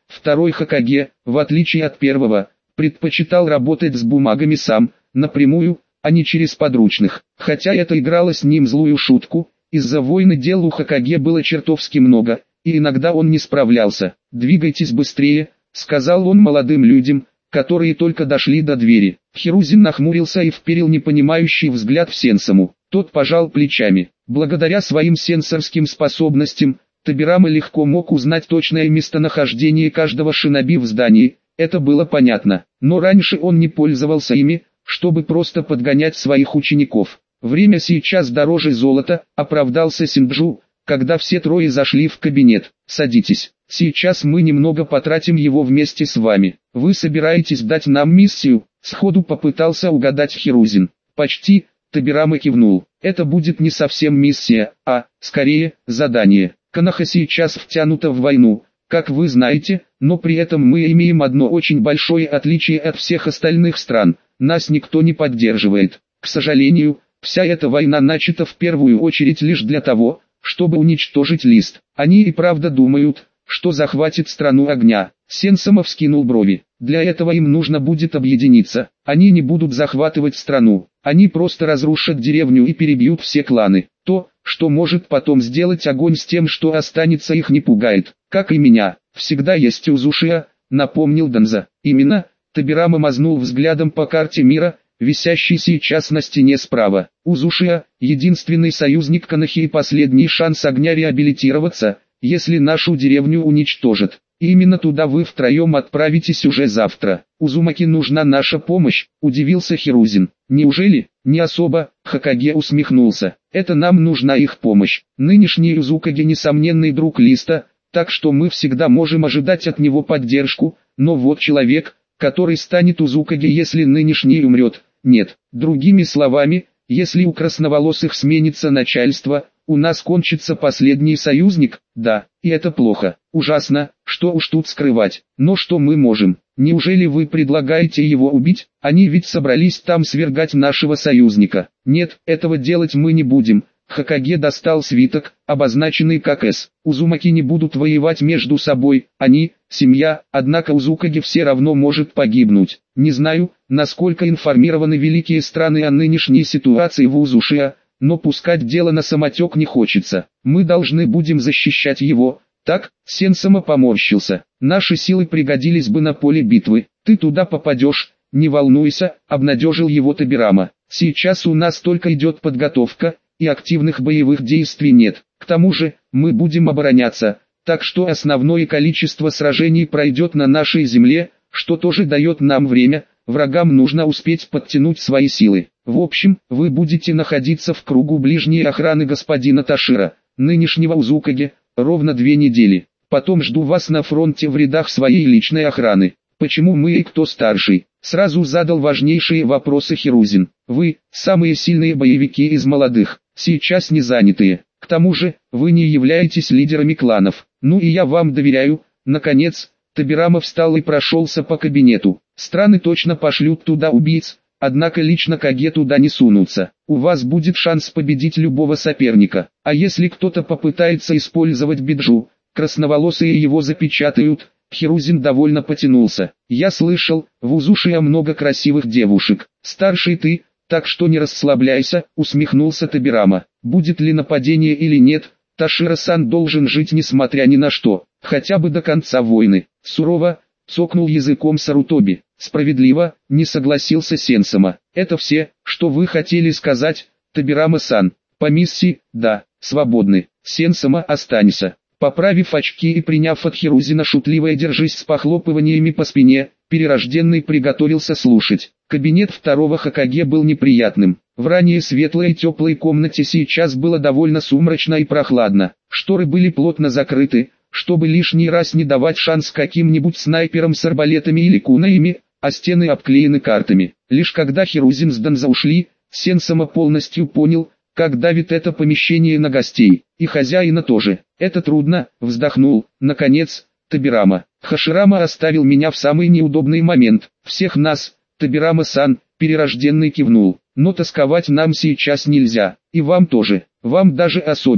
Второй Хокаге, в отличие от первого, предпочитал работать с бумагами сам, напрямую, а не через подручных. Хотя это играло с ним злую шутку, из-за войны дел у Хокаге было чертовски много, и иногда он не справлялся. «Двигайтесь быстрее», — сказал он молодым людям, которые только дошли до двери. Хирузин нахмурился и вперил непонимающий взгляд в Сенсому. Тот пожал плечами. Благодаря своим сенсорским способностям, Тобирама легко мог узнать точное местонахождение каждого шиноби в здании, это было понятно. Но раньше он не пользовался ими, чтобы просто подгонять своих учеников. «Время сейчас дороже золота», — оправдался Синджу, когда все трое зашли в кабинет. «Садитесь. Сейчас мы немного потратим его вместе с вами. Вы собираетесь дать нам миссию?» Сходу попытался угадать Хирузин. «Почти», — Тобирама кивнул. «Это будет не совсем миссия, а, скорее, задание. Коноха сейчас втянута в войну, как вы знаете, но при этом мы имеем одно очень большое отличие от всех остальных стран. Нас никто не поддерживает. К сожалению, вся эта война начата в первую очередь лишь для того, чтобы уничтожить Лист. Они и правда думают, что захватит страну огня». Сенсома вскинул брови. «Для этого им нужно будет объединиться. Они не будут захватывать страну. Они просто разрушат деревню и перебьют все кланы. То, что может потом сделать огонь с тем, что останется, их не пугает. Как и меня. Всегда есть Узушия», — напомнил Данза. «Именно», — Тобирама мазнул взглядом по карте мира, висящий сейчас на стене справа. «Узушия — единственный союзник Конохи и последний шанс огня реабилитироваться, если нашу деревню уничтожат. И именно туда вы втроем отправитесь уже завтра. Узумаки нужна наша помощь», — удивился Хирузин. «Неужели?» «Не особо», — Хокаге усмехнулся. «Это нам нужна их помощь. Нынешний Узукаге несомненный друг Листа, так что мы всегда можем ожидать от него поддержку, но вот человек, который станет Узукаге, если нынешний умрет, нет. Другими словами, если у красноволосых сменится начальство, у нас кончится последний союзник, да, и это плохо, ужасно, что уж тут скрывать. Но что мы можем? Неужели вы предлагаете его убить? Они ведь собрались там свергать нашего союзника. Нет, этого делать мы не будем». Хокаге достал свиток, обозначенный как «С». Узумаки не будут воевать между собой, они – семья, однако Узукаге все равно может погибнуть. Не знаю, насколько информированы великие страны о нынешней ситуации в Узушия, но пускать дело на самотек не хочется. Мы должны будем защищать его. Так, Сенсома поморщился. Наши силы пригодились бы на поле битвы. Ты туда попадешь, не волнуйся, обнадежил его Тобирама. Сейчас у нас только идет подготовка, и активных боевых действий нет. К тому же, мы будем обороняться, так что основное количество сражений пройдет на нашей земле, что тоже дает нам время. Врагам нужно успеть подтянуть свои силы. В общем, вы будете находиться в кругу ближней охраны господина Ташира, нынешнего Узукаге, ровно две недели. Потом жду вас на фронте в рядах своей личной охраны. Почему мы и кто старший? Сразу задал важнейшие вопросы Хирузин. Вы, самые сильные боевики из молодых, сейчас не занятые. К тому же, вы не являетесь лидерами кланов. Ну и я вам доверяю. Наконец, Тобирама встал и прошелся по кабинету. Страны точно пошлют туда убийц, однако лично Каге туда не сунутся. У вас будет шанс победить любого соперника. А если кто-то попытается использовать Биджу, красноволосые его запечатают. Хирузин довольно потянулся. «Я слышал, в Узушия много красивых девушек. Старший ты, так что не расслабляйся», — усмехнулся Тобирама. «Будет ли нападение или нет, Ташира-сан должен жить несмотря ни на что, хотя бы до конца войны». Сурово цокнул языком Сарутоби. «Справедливо», — не согласился Сенсома. «Это все, что вы хотели сказать, Тобирама-сан?» «По миссии, да, свободны. Сенсома, останься». Поправив очки и приняв от Хирузина шутливое «держись» с похлопываниями по спине, перерожденный приготовился слушать. Кабинет второго Хокаге был неприятным. В ранее светлой и теплой комнате сейчас было довольно сумрачно и прохладно. Шторы были плотно закрыты, чтобы лишний раз не давать шанс каким-нибудь снайперам с арбалетами или кунаями, а стены обклеены картами. Лишь когда Хирузин с Данза ушли, Сенсома полностью понял, как давит это помещение на гостей, и хозяина тоже. «Это трудно», — вздохнул, наконец, Тобирама. «Хаширама оставил меня в самый неудобный момент. Всех нас, Тобирама-сан», — перерожденный кивнул. «Но тосковать нам сейчас нельзя, и вам тоже, вам даже особенно.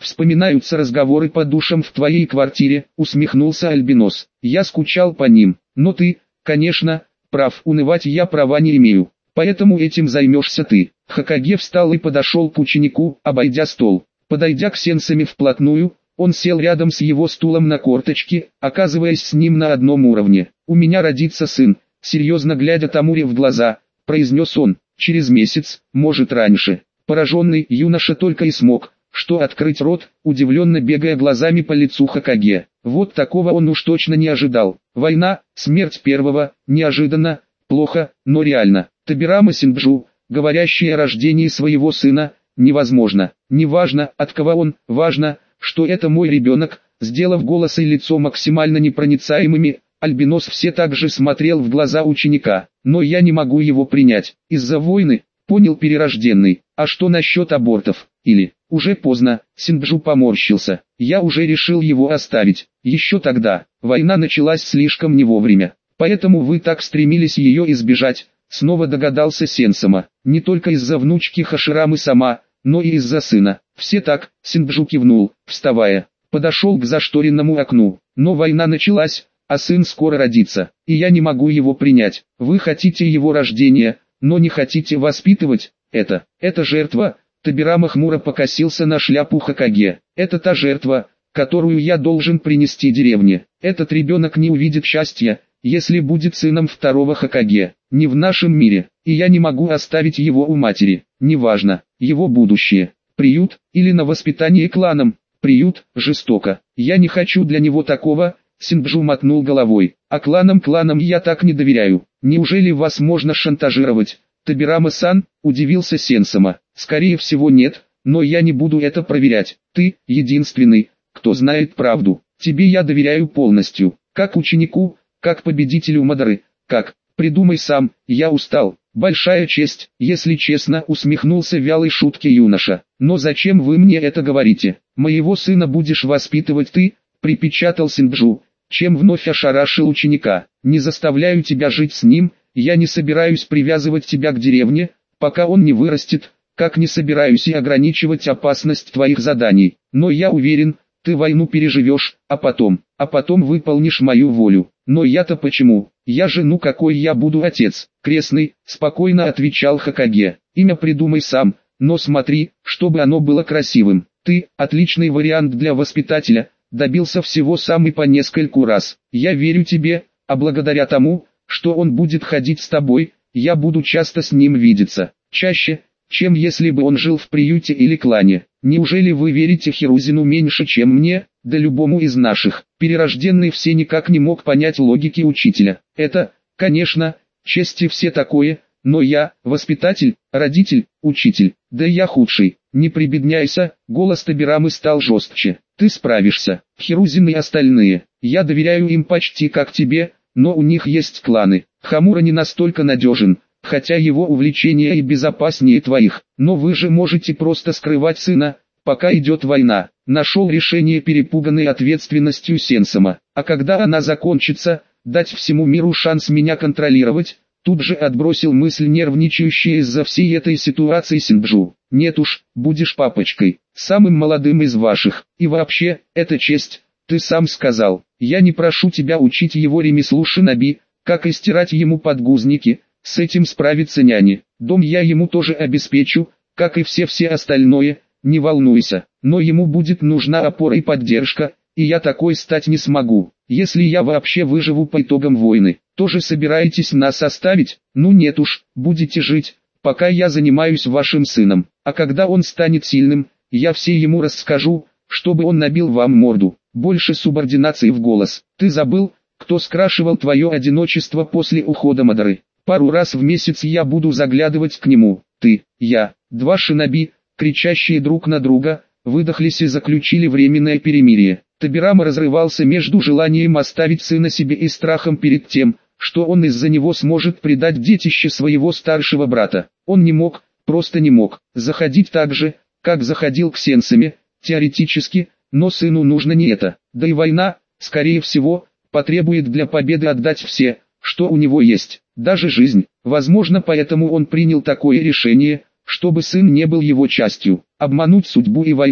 Вспоминаются разговоры по душам в твоей квартире, усмехнулся Альбинос. Я скучал по ним, но ты, конечно, прав, унывать я права не имею. Поэтому этим займешься ты. Хокаге встал и подошел к ученику, обойдя стол. Подойдя к сенсами вплотную, он сел рядом с его стулом на корточки, оказываясь с ним на одном уровне. «У меня родится сын», серьезно глядя Тамуре в глаза, произнес он, «через месяц, может раньше». Пораженный юноша только и смог, что открыть рот, удивленно бегая глазами по лицу Хокаге. Вот такого он уж точно не ожидал. Война, смерть первого, неожиданно, плохо, но реально. Табирама Синджу, говорящий о рождении своего сына, невозможно. Не важно, от кого он, важно, что это мой ребенок. Сделав голос и лицо максимально непроницаемыми, Альбинос все так же смотрел в глаза ученика. Но я не могу его принять, из-за войны, понял перерожденный. А что насчет абортов? Или, уже поздно, Синджу поморщился. Я уже решил его оставить. Еще тогда, война началась слишком не вовремя. Поэтому вы так стремились ее избежать. Снова догадался Сенсама. Не только из-за внучки Хаширамы сама, но и из-за сына. Все так, Синджу кивнул, вставая. Подошел к зашторенному окну. Но война началась, а сын скоро родится. И я не могу его принять. Вы хотите его рождения, но не хотите воспитывать. Это, это жертва. Табирама хмуро покосился на шляпу Хокаге. Это та жертва, которую я должен принести деревне. Этот ребенок не увидит счастья, если будет сыном второго Хокаге. Не в нашем мире, и я не могу оставить его у матери. Неважно, его будущее, приют или на воспитание кланом. Приют, жестоко. Я не хочу для него такого. Синджу мотнул головой. А кланам кланам я так не доверяю. Неужели вас можно шантажировать? Табирама-сан, удивился Сенсама. Скорее всего нет, но я не буду это проверять. Ты, единственный, кто знает правду. Тебе я доверяю полностью. Как ученику, как победителю Мадары, как, придумай сам, я устал. Большая честь, если честно, усмехнулся вялой шутке юноша. Но зачем вы мне это говорите? Моего сына будешь воспитывать ты, припечатал Синджу, чем вновь ошарашил ученика. Не заставляю тебя жить с ним, я не собираюсь привязывать тебя к деревне, пока он не вырастет, как не собираюсь и ограничивать опасность твоих заданий. Но я уверен, ты войну переживешь, а потом, а потом выполнишь мою волю. Но я-то почему? Я же ну какой я буду отец? Крестный, спокойно отвечал Хокаге. Имя придумай сам, но смотри, чтобы оно было красивым. Ты, отличный вариант для воспитателя, добился всего сам и по нескольку раз. Я верю тебе, а благодаря тому, что он будет ходить с тобой, я буду часто с ним видеться. Чаще, чем если бы он жил в приюте или клане. Неужели вы верите Хирузину меньше, чем мне? Да любому из наших. Перерожденный все никак не мог понять логики учителя. Это, конечно, чести все такое, но я, воспитатель, родитель, учитель, да я худший. Не прибедняйся, голос Табирамы стал жестче. Ты справишься. Хирузин и остальные, я доверяю им почти как тебе, но у них есть кланы. Хамура не настолько надежен, хотя его увлечения и безопаснее твоих. Но вы же можете просто скрывать сына, пока идет война. Нашел решение перепуганной ответственностью Сенсама. А когда она закончится, дать всему миру шанс меня контролировать. Тут же отбросил мысль нервничающая из-за всей этой ситуации Синджу. Нет уж, будешь папочкой, самым молодым из ваших. И вообще, это честь, ты сам сказал. Я не прошу тебя учить его ремеслу шиноби, как и стирать ему подгузники. С этим справится няня. Дом я ему тоже обеспечу, как и все-все остальное, не волнуйся. Но ему будет нужна опора и поддержка, и я такой стать не смогу. Если я вообще выживу по итогам войны, тоже собираетесь нас оставить? Ну нет уж, будете жить, пока я занимаюсь вашим сыном. А когда он станет сильным, я все ему расскажу, чтобы он набил вам морду. Больше субординации в голос. Ты забыл, кто скрашивал твое одиночество после ухода Мадары? Пару раз в месяц я буду заглядывать к нему. Ты, я, два шиноби, кричащие друг на друга, выдохлись и заключили временное перемирие. Табирама разрывался между желанием оставить сына себе и страхом перед тем, что он из-за него сможет предать детище своего старшего брата. Он не мог, просто не мог, заходить так же, как заходил к Сенсаме, теоретически, но сыну нужно не это. Да и война, скорее всего, потребует для победы отдать все, что у него есть, даже жизнь. Возможно, поэтому он принял такое решение, чтобы сын не был его частью. Обмануть судьбу и войну,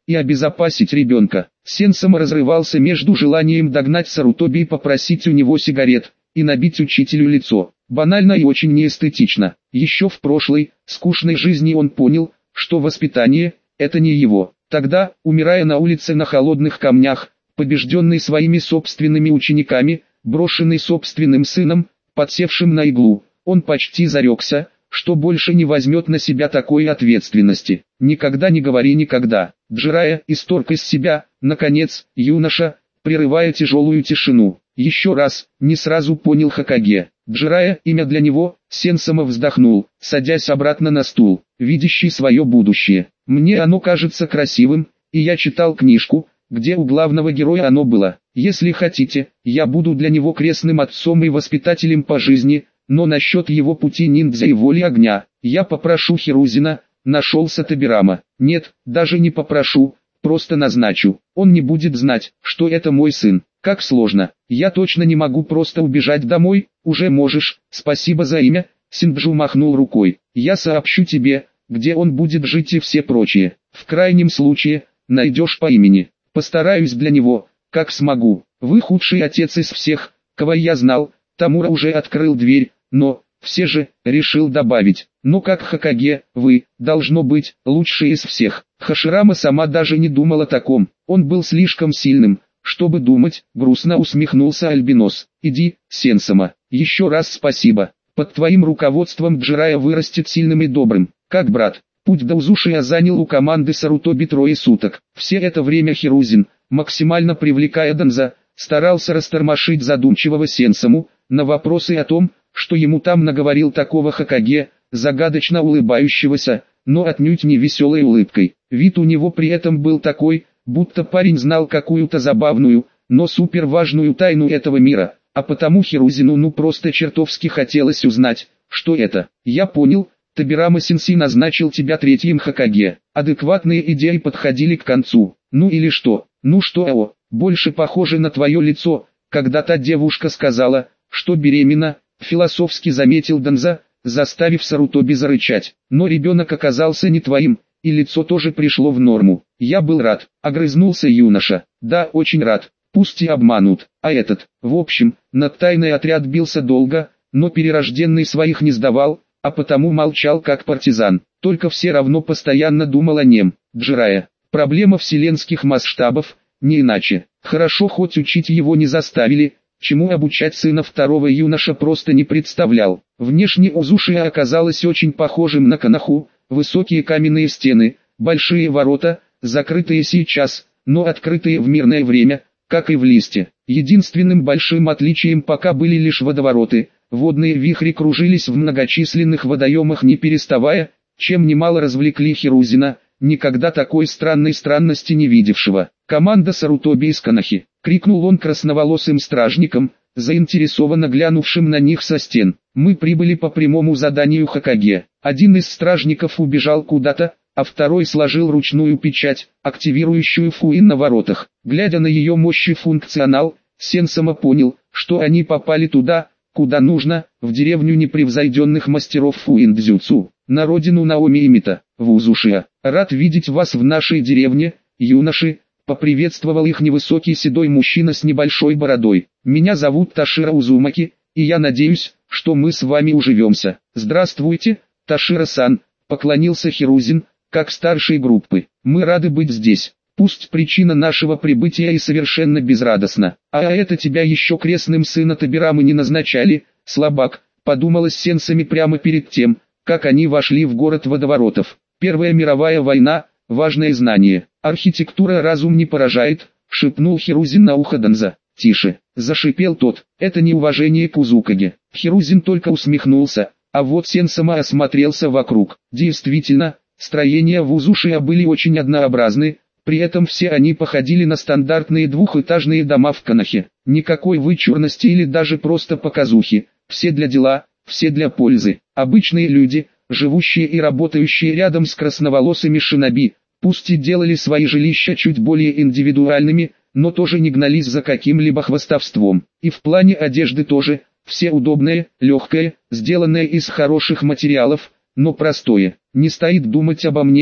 и обезопасить ребенка. Сенсома разрывался между желанием догнать Сарутоби и попросить у него сигарет, и набить учителю лицо. Банально и очень неэстетично. Еще в прошлой, скучной жизни он понял, что воспитание – это не его. Тогда, умирая на улице на холодных камнях, побежденный своими собственными учениками, брошенный собственным сыном, подсевшим на иглу, он почти зарекся, что больше не возьмет на себя такой ответственности. «Никогда не говори никогда». Джирайя исторг из себя, наконец, юноша, прерывая тяжелую тишину. Еще раз, не сразу понял Хокаге. Джирайя, имя для него, Сенсома вздохнул, садясь обратно на стул, видящий свое будущее. «Мне оно кажется красивым, и я читал книжку, где у главного героя оно было. Если хотите, я буду для него крестным отцом и воспитателем по жизни, но насчет его пути ниндзя и воли огня, я попрошу Хирузина». Нашелся Табирама. «Нет, даже не попрошу, просто назначу. Он не будет знать, что это мой сын. Как сложно. Я точно не могу просто убежать домой». «Уже можешь, спасибо за имя», Синджу махнул рукой. «Я сообщу тебе, где он будет жить и все прочее. В крайнем случае, найдешь по имени. Постараюсь для него, как смогу. Вы худший отец из всех, кого я знал». Тамура уже открыл дверь, но, все же, решил добавить. «Но как Хокаге, вы, должно быть, лучший из всех». Хаширама сама даже не думала о таком. Он был слишком сильным, чтобы думать, грустно усмехнулся Альбинос. «Иди, Сенсома, еще раз спасибо. Под твоим руководством Джирайя вырастет сильным и добрым, как брат». Путь до Узушия занял у команды Сарутоби трое суток. Все это время Хирузин, максимально привлекая Данза, старался растормошить задумчивого Сенсому на вопросы о том, что ему там наговорил такого Хокаге, загадочно улыбающегося, но отнюдь не веселой улыбкой. Вид у него при этом был такой, будто парень знал какую-то забавную, но суперважную тайну этого мира, а потому Хирузину ну просто чертовски хотелось узнать, что это. «Я понял, Табирама-сенсей назначил тебя третьим Хокаге». Адекватные идеи подходили к концу. «Ну или что? Ну что, о, больше похоже на твое лицо, когда та девушка сказала, что беременна», философски заметил Данза, заставив Сарутоби зарычать. «Но ребенок оказался не твоим, и лицо тоже пришло в норму». «Я был рад», — огрызнулся юноша. «Да, очень рад, пусть и обманут. А этот, в общем, над тайный отряд бился долго, но перерожденный своих не сдавал, а потому молчал как партизан. Только все равно постоянно думал о нем». Джирайя. Проблема вселенских масштабов, не иначе. Хорошо хоть учить его не заставили, чему обучать сына второго юноша просто не представлял. Внешне Узушия оказалось очень похожим на Канаху, высокие каменные стены, большие ворота, закрытые сейчас, но открытые в мирное время, как и в Листе. Единственным большим отличием пока были лишь водовороты, водные вихри кружились в многочисленных водоемах не переставая, чем немало развлекли Хирузина, никогда такой странной странности не видевшего. «Команда Сарутоби из Канахи!» — крикнул он красноволосым стражникам, заинтересованно глянувшим на них со стен. «Мы прибыли по прямому заданию Хокаге». Один из стражников убежал куда-то, а второй сложил ручную печать, активирующую фуин на воротах. Глядя на ее мощь и функционал, Сенсома понял, что они попали туда, куда нужно, в деревню непревзойденных мастеров фуин-дзюцу, на родину Наоми и Мита, в Узушия. «Рад видеть вас в нашей деревне, юноши», — поприветствовал их невысокий седой мужчина с небольшой бородой. «Меня зовут Ташира Узумаки, и я надеюсь, что мы с вами уживемся». «Здравствуйте, Ташира-сан», — поклонился Хирузин, как старший группы. «Мы рады быть здесь. Пусть причина нашего прибытия и совершенно безрадостна. А это тебя еще крестным сына Табирамы не назначали, слабак», — подумалось Сенсами прямо перед тем, как они вошли в город водоворотов. «Первая мировая война, важное знание. Архитектура разум не поражает», — шепнул Хирузин на ухо Данза. «Тише», — зашипел тот, — «это неуважение к Узукаге». Хирузин только усмехнулся, а вот Сенсама осмотрелся вокруг. Действительно, строения в Узушия были очень однообразны, при этом все они походили на стандартные двухэтажные дома в Канахе. Никакой вычурности или даже просто показухи, все для дела, все для пользы. Обычные люди, живущие и работающие рядом с красноволосыми шиноби, пусть и делали свои жилища чуть более индивидуальными, но тоже не гнались за каким-либо хвастовством. И в плане одежды тоже, все удобное, легкое, сделанное из хороших материалов, но простое. «Не стоит думать обо мне,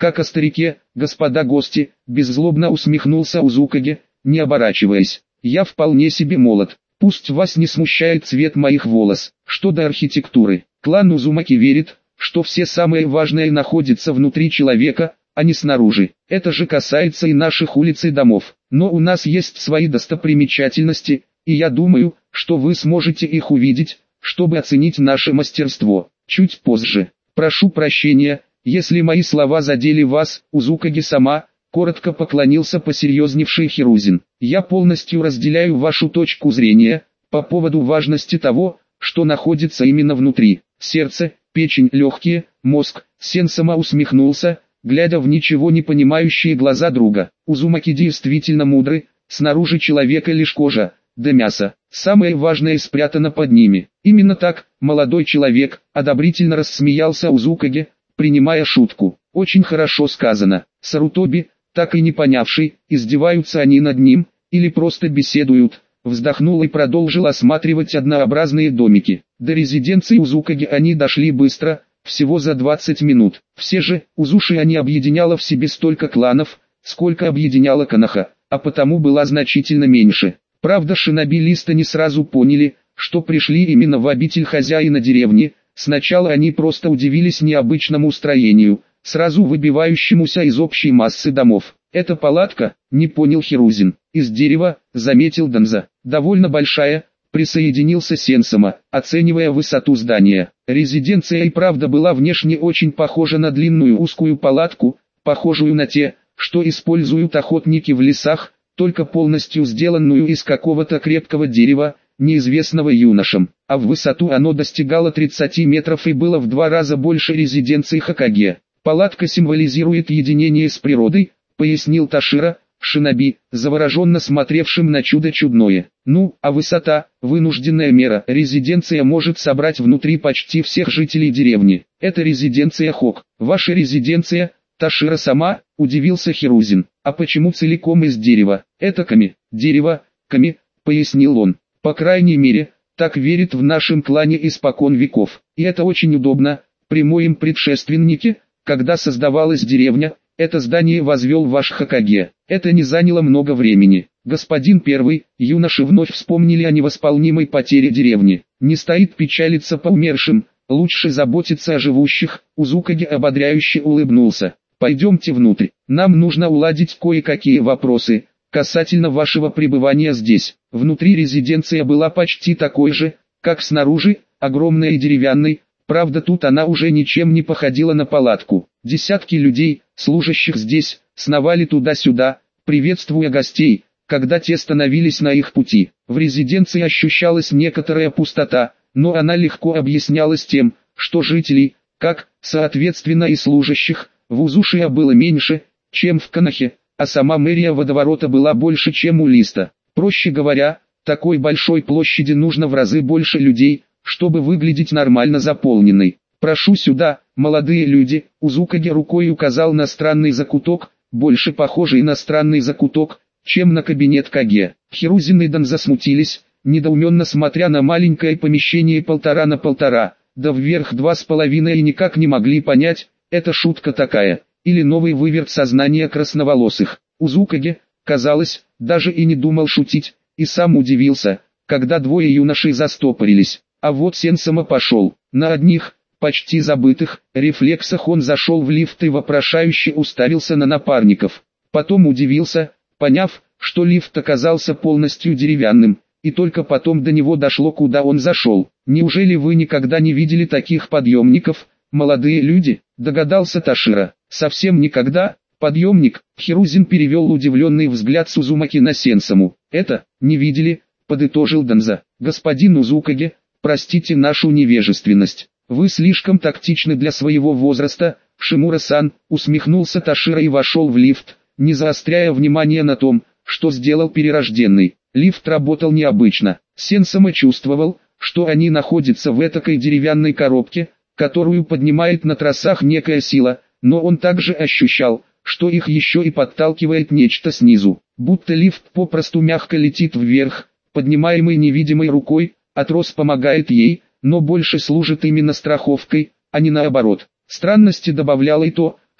как о старике, господа гости, беззлобно усмехнулся Узукаги, не оборачиваясь. Я вполне себе молод, пусть вас не смущает цвет моих волос. Что до архитектуры, клан Узумаки верит, что все самое важное находится внутри человека, а не снаружи. Это же касается и наших улиц и домов. Но у нас есть свои достопримечательности, и я думаю, что вы сможете их увидеть, чтобы оценить наше мастерство. Чуть позже. Прошу прощения, если мои слова задели вас, Узукаги-сама, коротко поклонился посерьезневший Хирузин. Я полностью разделяю вашу точку зрения, по поводу важности того, что находится именно внутри. Сердце, печень, легкие, мозг. Сенсама усмехнулся, глядя в ничего не понимающие глаза друга. Узумаки действительно мудры, снаружи человека лишь кожа, да мясо. Самое важное спрятано под ними. Именно так, молодой человек, одобрительно рассмеялся Узукаги, принимая шутку. Очень хорошо сказано. Сарутоби, так и не понявший, издеваются они над ним, или просто беседуют, вздохнул и продолжил осматривать однообразные домики. До резиденции Узукаги они дошли быстро, всего за двадцать минут. Все же, Узуши они объединяла в себе столько кланов, сколько объединяла Коноха, а потому была значительно меньше. Правда, шиноби-листы не сразу поняли, что пришли именно в обитель хозяина деревни. Сначала они просто удивились необычному строению, сразу выбивающемуся из общей массы домов. «Это палатка?» — не понял Хирузин. «Из дерева», — заметил Данза. «Довольно большая», — присоединился Сенсама, оценивая высоту здания. Резиденция и правда была внешне очень похожа на длинную узкую палатку, похожую на те, что используют охотники в лесах, только полностью сделанную из какого-то крепкого дерева, неизвестного юношам, а в высоту оно достигало тридцати метров и было в два раза больше резиденции Хокаге. «Палатка символизирует единение с природой», — пояснил Ташира, шиноби, завороженно смотревшим на чудо чудное. «Ну, а высота — вынужденная мера. Резиденция может собрать внутри почти всех жителей деревни. Это резиденция Хок. Ваша резиденция, Ташира сама?» — удивился Хирузин. «А почему целиком из дерева?» «Это ками, дерево, ками», — пояснил он. «По крайней мере, так верит в нашем клане испокон веков. И это очень удобно. При моем предшественнике, когда создавалась деревня, это здание возвел ваш Хокаге. Это не заняло много времени. Господин первый», юноши вновь вспомнили о невосполнимой потере деревни. «Не стоит печалиться по умершим, лучше заботиться о живущих», — Узукаги ободряюще улыбнулся. «Пойдемте внутрь. Нам нужно уладить кое-какие вопросы касательно вашего пребывания здесь». Внутри резиденция была почти такой же, как снаружи, огромной и деревянной, правда тут она уже ничем не походила на палатку. Десятки людей, служащих здесь, сновали туда-сюда, приветствуя гостей, когда те становились на их пути. В резиденции ощущалась некоторая пустота, но она легко объяснялась тем, что жителей, как, соответственно и служащих, в Узушия было меньше, чем в Конохе, а сама мэрия водоворота была больше, чем у Листа. Проще говоря, такой большой площади нужно в разы больше людей, чтобы выглядеть нормально заполненной. «Прошу сюда, молодые люди», — Узукаги рукой указал на странный закуток, больше похожий на странный закуток, чем на кабинет Каге. Хирузин и Дан засмутились, недоуменно смотря на маленькое помещение полтора на полтора, да вверх два с половиной и никак не могли понять, это шутка такая, или новый выверт сознания красноволосых. Узукаги, казалось, даже и не думал шутить, и сам удивился, когда двое юношей застопорились. А вот Сенсама пошел. На одних, почти забытых, рефлексах он зашел в лифт и вопрошающе уставился на напарников. Потом удивился, поняв, что лифт оказался полностью деревянным, и только потом до него дошло, куда он зашел. «Неужели вы никогда не видели таких подъемников, молодые люди?» — догадался Ташира. «Совсем никогда?» «Подъемник», — Хирузин перевел удивленный взгляд Сузумаки на Сенсаму. «Это, не видели?» — подытожил Данза. «Господин Узукаги, простите нашу невежественность. Вы слишком тактичны для своего возраста, Шимура-сан», — усмехнулся Ташира и вошел в лифт, не заостряя внимание на том, что сделал перерожденный. Лифт работал необычно. Сенсама чувствовал, что они находятся в этакой деревянной коробке, которую поднимает на трассах некая сила, но он также ощущал, что их еще и подталкивает нечто снизу, будто лифт попросту мягко летит вверх, поднимаемый невидимой рукой, а трос помогает ей, но больше служит именно страховкой, а не наоборот. Странности добавляло и то,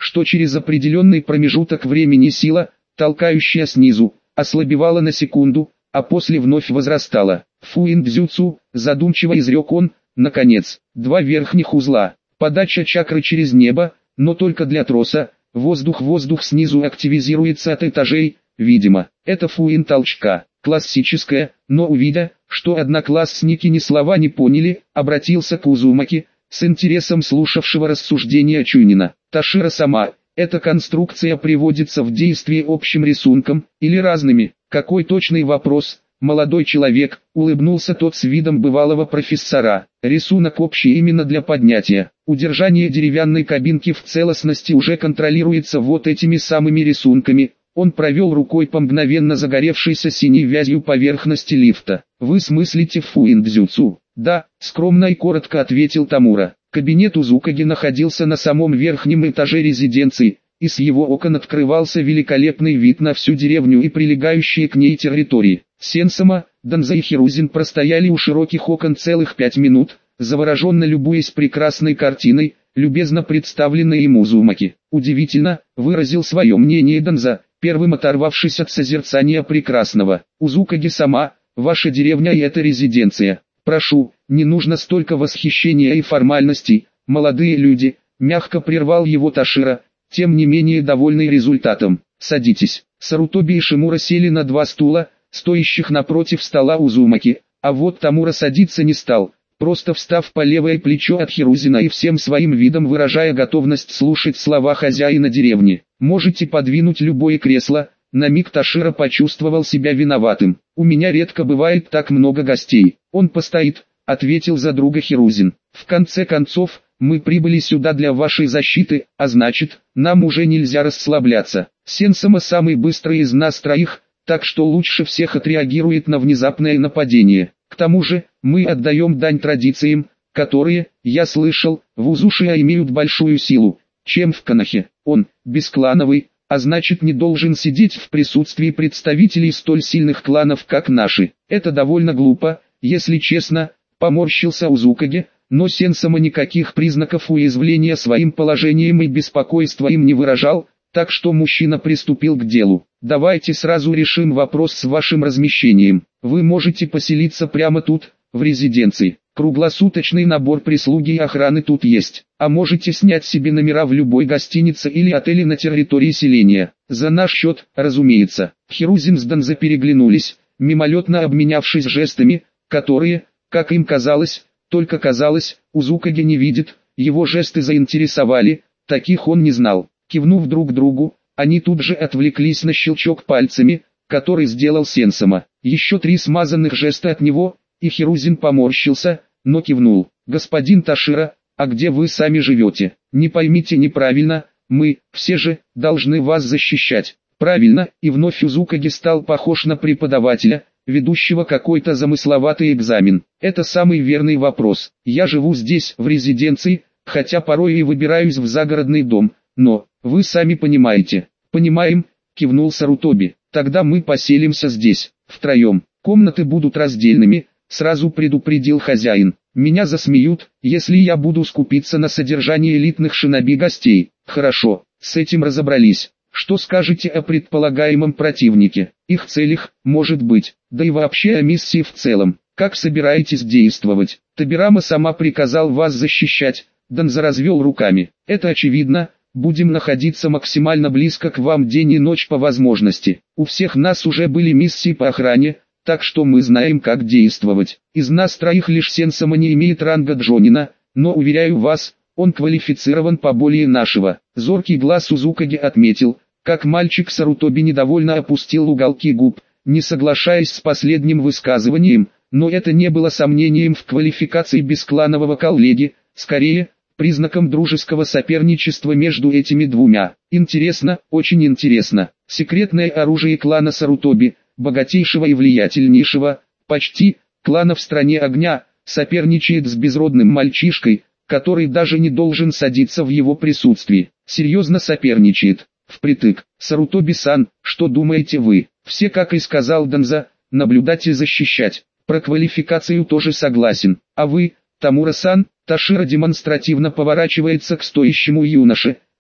что через определенный промежуток времени сила, толкающая снизу, ослабевала на секунду, а после вновь возрастала. Фуин-дзюцу, задумчиво изрек он, наконец, два верхних узла, подача чакры через небо, но только для троса, воздух-воздух снизу активизируется от этажей, видимо, это фуин толчка, классическая, но увидя, что одноклассники ни слова не поняли, обратился к Узумаки, с интересом слушавшего рассуждения Чунина. Ташира-сама, эта конструкция приводится в действие общим рисунком, или разными? Какой точный вопрос? Молодой человек, улыбнулся тот с видом бывалого профессора. Рисунок общий именно для поднятия. Удержание деревянной кабинки в целостности уже контролируется вот этими самыми рисунками. Он провел рукой по мгновенно загоревшейся синей вязью поверхности лифта. Вы смыслите фуин-дзюцу? Да, скромно и коротко ответил Тамура. Кабинет Узукаги находился на самом верхнем этаже резиденции, и с его окон открывался великолепный вид на всю деревню и прилегающие к ней территории. Сенсама, Данза и Хирузин простояли у широких окон целых пять минут, завороженно любуясь прекрасной картиной, любезно представленной им Узумаки. Удивительно, выразил свое мнение Данза, первым оторвавшись от созерцания прекрасного. Узукаги-сама, ваша деревня и эта резиденция. Прошу, не нужно столько восхищения и формальностей, молодые люди, мягко прервал его Ташира, тем не менее довольный результатом. Садитесь. Сарутоби и Шимура сели на два стула, стоящих напротив стола Узумаки, а вот Тамура садиться не стал, просто встав по левое плечо от Хирузина и всем своим видом выражая готовность слушать слова хозяина деревни. Можете подвинуть любое кресло. На миг Ташира почувствовал себя виноватым. У меня редко бывает так много гостей. Он постоит, ответил за друга Хирузин. В конце концов, мы прибыли сюда для вашей защиты, а значит, нам уже нельзя расслабляться. Сенсама самый быстрый из нас троих, так что лучше всех отреагирует на внезапное нападение. К тому же, мы отдаем дань традициям, которые, я слышал, в Узушия имеют большую силу, чем в Конохе. Он, бесклановый, а значит не должен сидеть в присутствии представителей столь сильных кланов, как наши. Это довольно глупо, если честно, поморщился Узукаги, но Сенсама никаких признаков уязвления своим положением и беспокойства им не выражал, так что мужчина приступил к делу. Давайте сразу решим вопрос с вашим размещением. Вы можете поселиться прямо тут, в резиденции. Круглосуточный набор прислуги и охраны тут есть. А можете снять себе номера в любой гостинице или отеле на территории селения. За наш счет, разумеется. Хирузин с Данза переглянулись, мимолетно обменявшись жестами, которые, как им казалось, только казалось, Узукаги не видит, его жесты заинтересовали, таких он не знал. Кивнув друг другу, они тут же отвлеклись на щелчок пальцами, который сделал Сенсама. Еще три смазанных жеста от него, и Хирузин поморщился, но кивнул. «Господин Ташира, а где вы сами живете? Не поймите неправильно, мы, все же, должны вас защищать». Правильно, и вновь Узукаги стал похож на преподавателя, ведущего какой-то замысловатый экзамен. Это самый верный вопрос. Я живу здесь, в резиденции, хотя порой и выбираюсь в загородный дом, но, вы сами понимаете. Понимаем, кивнул Сарутоби. Тогда мы поселимся здесь, втроем. Комнаты будут раздельными, сразу предупредил хозяин. Меня засмеют, если я буду скупиться на содержание элитных шиноби-гостей. Хорошо, с этим разобрались. Что скажете о предполагаемом противнике, их целях, может быть, да и вообще о миссии в целом? Как собираетесь действовать? Табирама сама приказал вас защищать, Данза развел руками. Это очевидно, будем находиться максимально близко к вам день и ночь по возможности. У всех нас уже были миссии по охране, так что мы знаем, как действовать. Из нас троих лишь Сенсама не имеет ранга Джонина, но уверяю вас, он квалифицирован поболее нашего. Зоркий глаз Узукаги отметил, как мальчик Сарутоби недовольно опустил уголки губ, не соглашаясь с последним высказыванием, но это не было сомнением в квалификации бескланового коллеги, скорее, признаком дружеского соперничества между этими двумя. Интересно, очень интересно. Секретное оружие клана Сарутоби, богатейшего и влиятельнейшего, почти, клана в стране огня, соперничает с безродным мальчишкой, который даже не должен садиться в его присутствии. Серьезно соперничает. Впритык. Сарутоби-сан, что думаете вы? Все, как и сказал Данза, наблюдать и защищать. Про квалификацию тоже согласен. А вы, Тамура-сан? Ташира демонстративно поворачивается к стоящему юноше,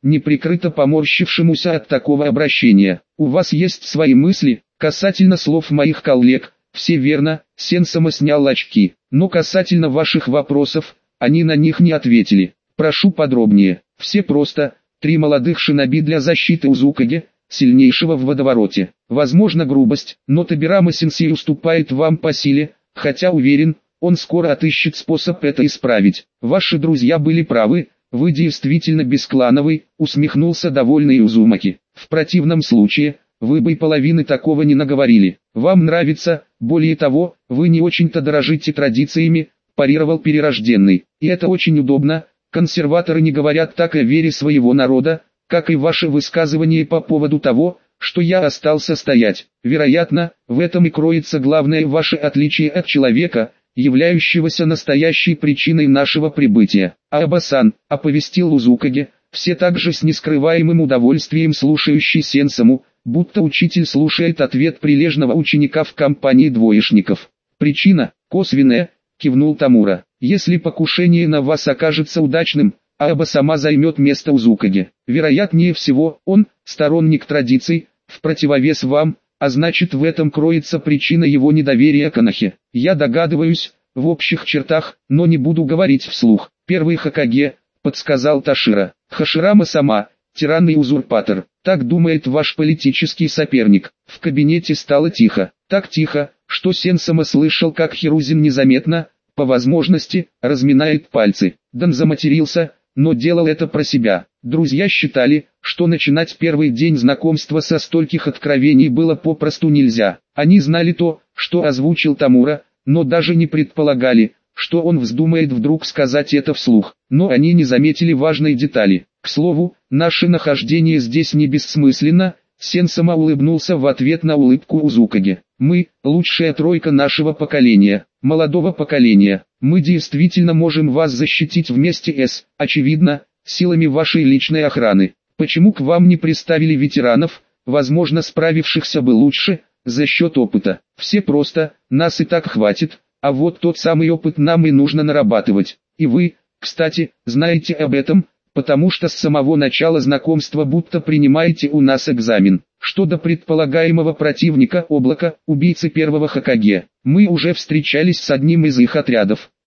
неприкрыто поморщившемуся от такого обращения. У вас есть свои мысли, касательно слов моих коллег, все верно, Сенсома снял очки, но касательно ваших вопросов, они на них не ответили. Прошу подробнее. Все просто, три молодых шиноби для защиты Узукаги, сильнейшего в водовороте. Возможно грубость, но Табирама Сенсей уступает вам по силе, хотя уверен, он скоро отыщет способ это исправить. Ваши друзья были правы, вы действительно бесклановый, усмехнулся довольный Узумаки. В противном случае, вы бы и половины такого не наговорили. Вам нравится, более того, вы не очень-то дорожите традициями, парировал Перерожденный. И это очень удобно, консерваторы не говорят так о вере своего народа, как и ваше высказывание по поводу того, что я остался стоять. Вероятно, в этом и кроется главное ваше отличие от человека, являющегося настоящей причиной нашего прибытия. Аба-сан, оповестил Узукаги, все также с нескрываемым удовольствием слушающий Сенсому, будто учитель слушает ответ прилежного ученика в компании двоечников. Причина, косвенная, кивнул Тамура. Если покушение на вас окажется удачным, Аба сама займет место Узукаги. Вероятнее всего, он, сторонник традиций, в противовес вам, а значит в этом кроется причина его недоверия к Анахе. Я догадываюсь, в общих чертах, но не буду говорить вслух. Первый Хокаге, подсказал Ташира. Хаширама сама, тиран и узурпатор. Так думает ваш политический соперник. В кабинете стало тихо. Так тихо, что Сенсома слышал, как Хирузин незаметно, по возможности, разминает пальцы. Дан заматерился, но делал это про себя. Друзья считали, что начинать первый день знакомства со стольких откровений было попросту нельзя. Они знали то, что озвучил Тамура, но даже не предполагали, что он вздумает вдруг сказать это вслух. Но они не заметили важной детали. К слову, наше нахождение здесь не бессмысленно, Сенсома улыбнулся в ответ на улыбку Узукаги. Мы – лучшая тройка нашего поколения, молодого поколения. Мы действительно можем вас защитить вместе с, очевидно, силами вашей личной охраны. Почему к вам не приставили ветеранов, возможно справившихся бы лучше, за счет опыта? Все просто, нас и так хватит, а вот тот самый опыт нам и нужно нарабатывать. И вы, кстати, знаете об этом, потому что с самого начала знакомства будто принимаете у нас экзамен. Что до предполагаемого противника Облака, убийцы первого Хокаге, мы уже встречались с одним из их отрядов.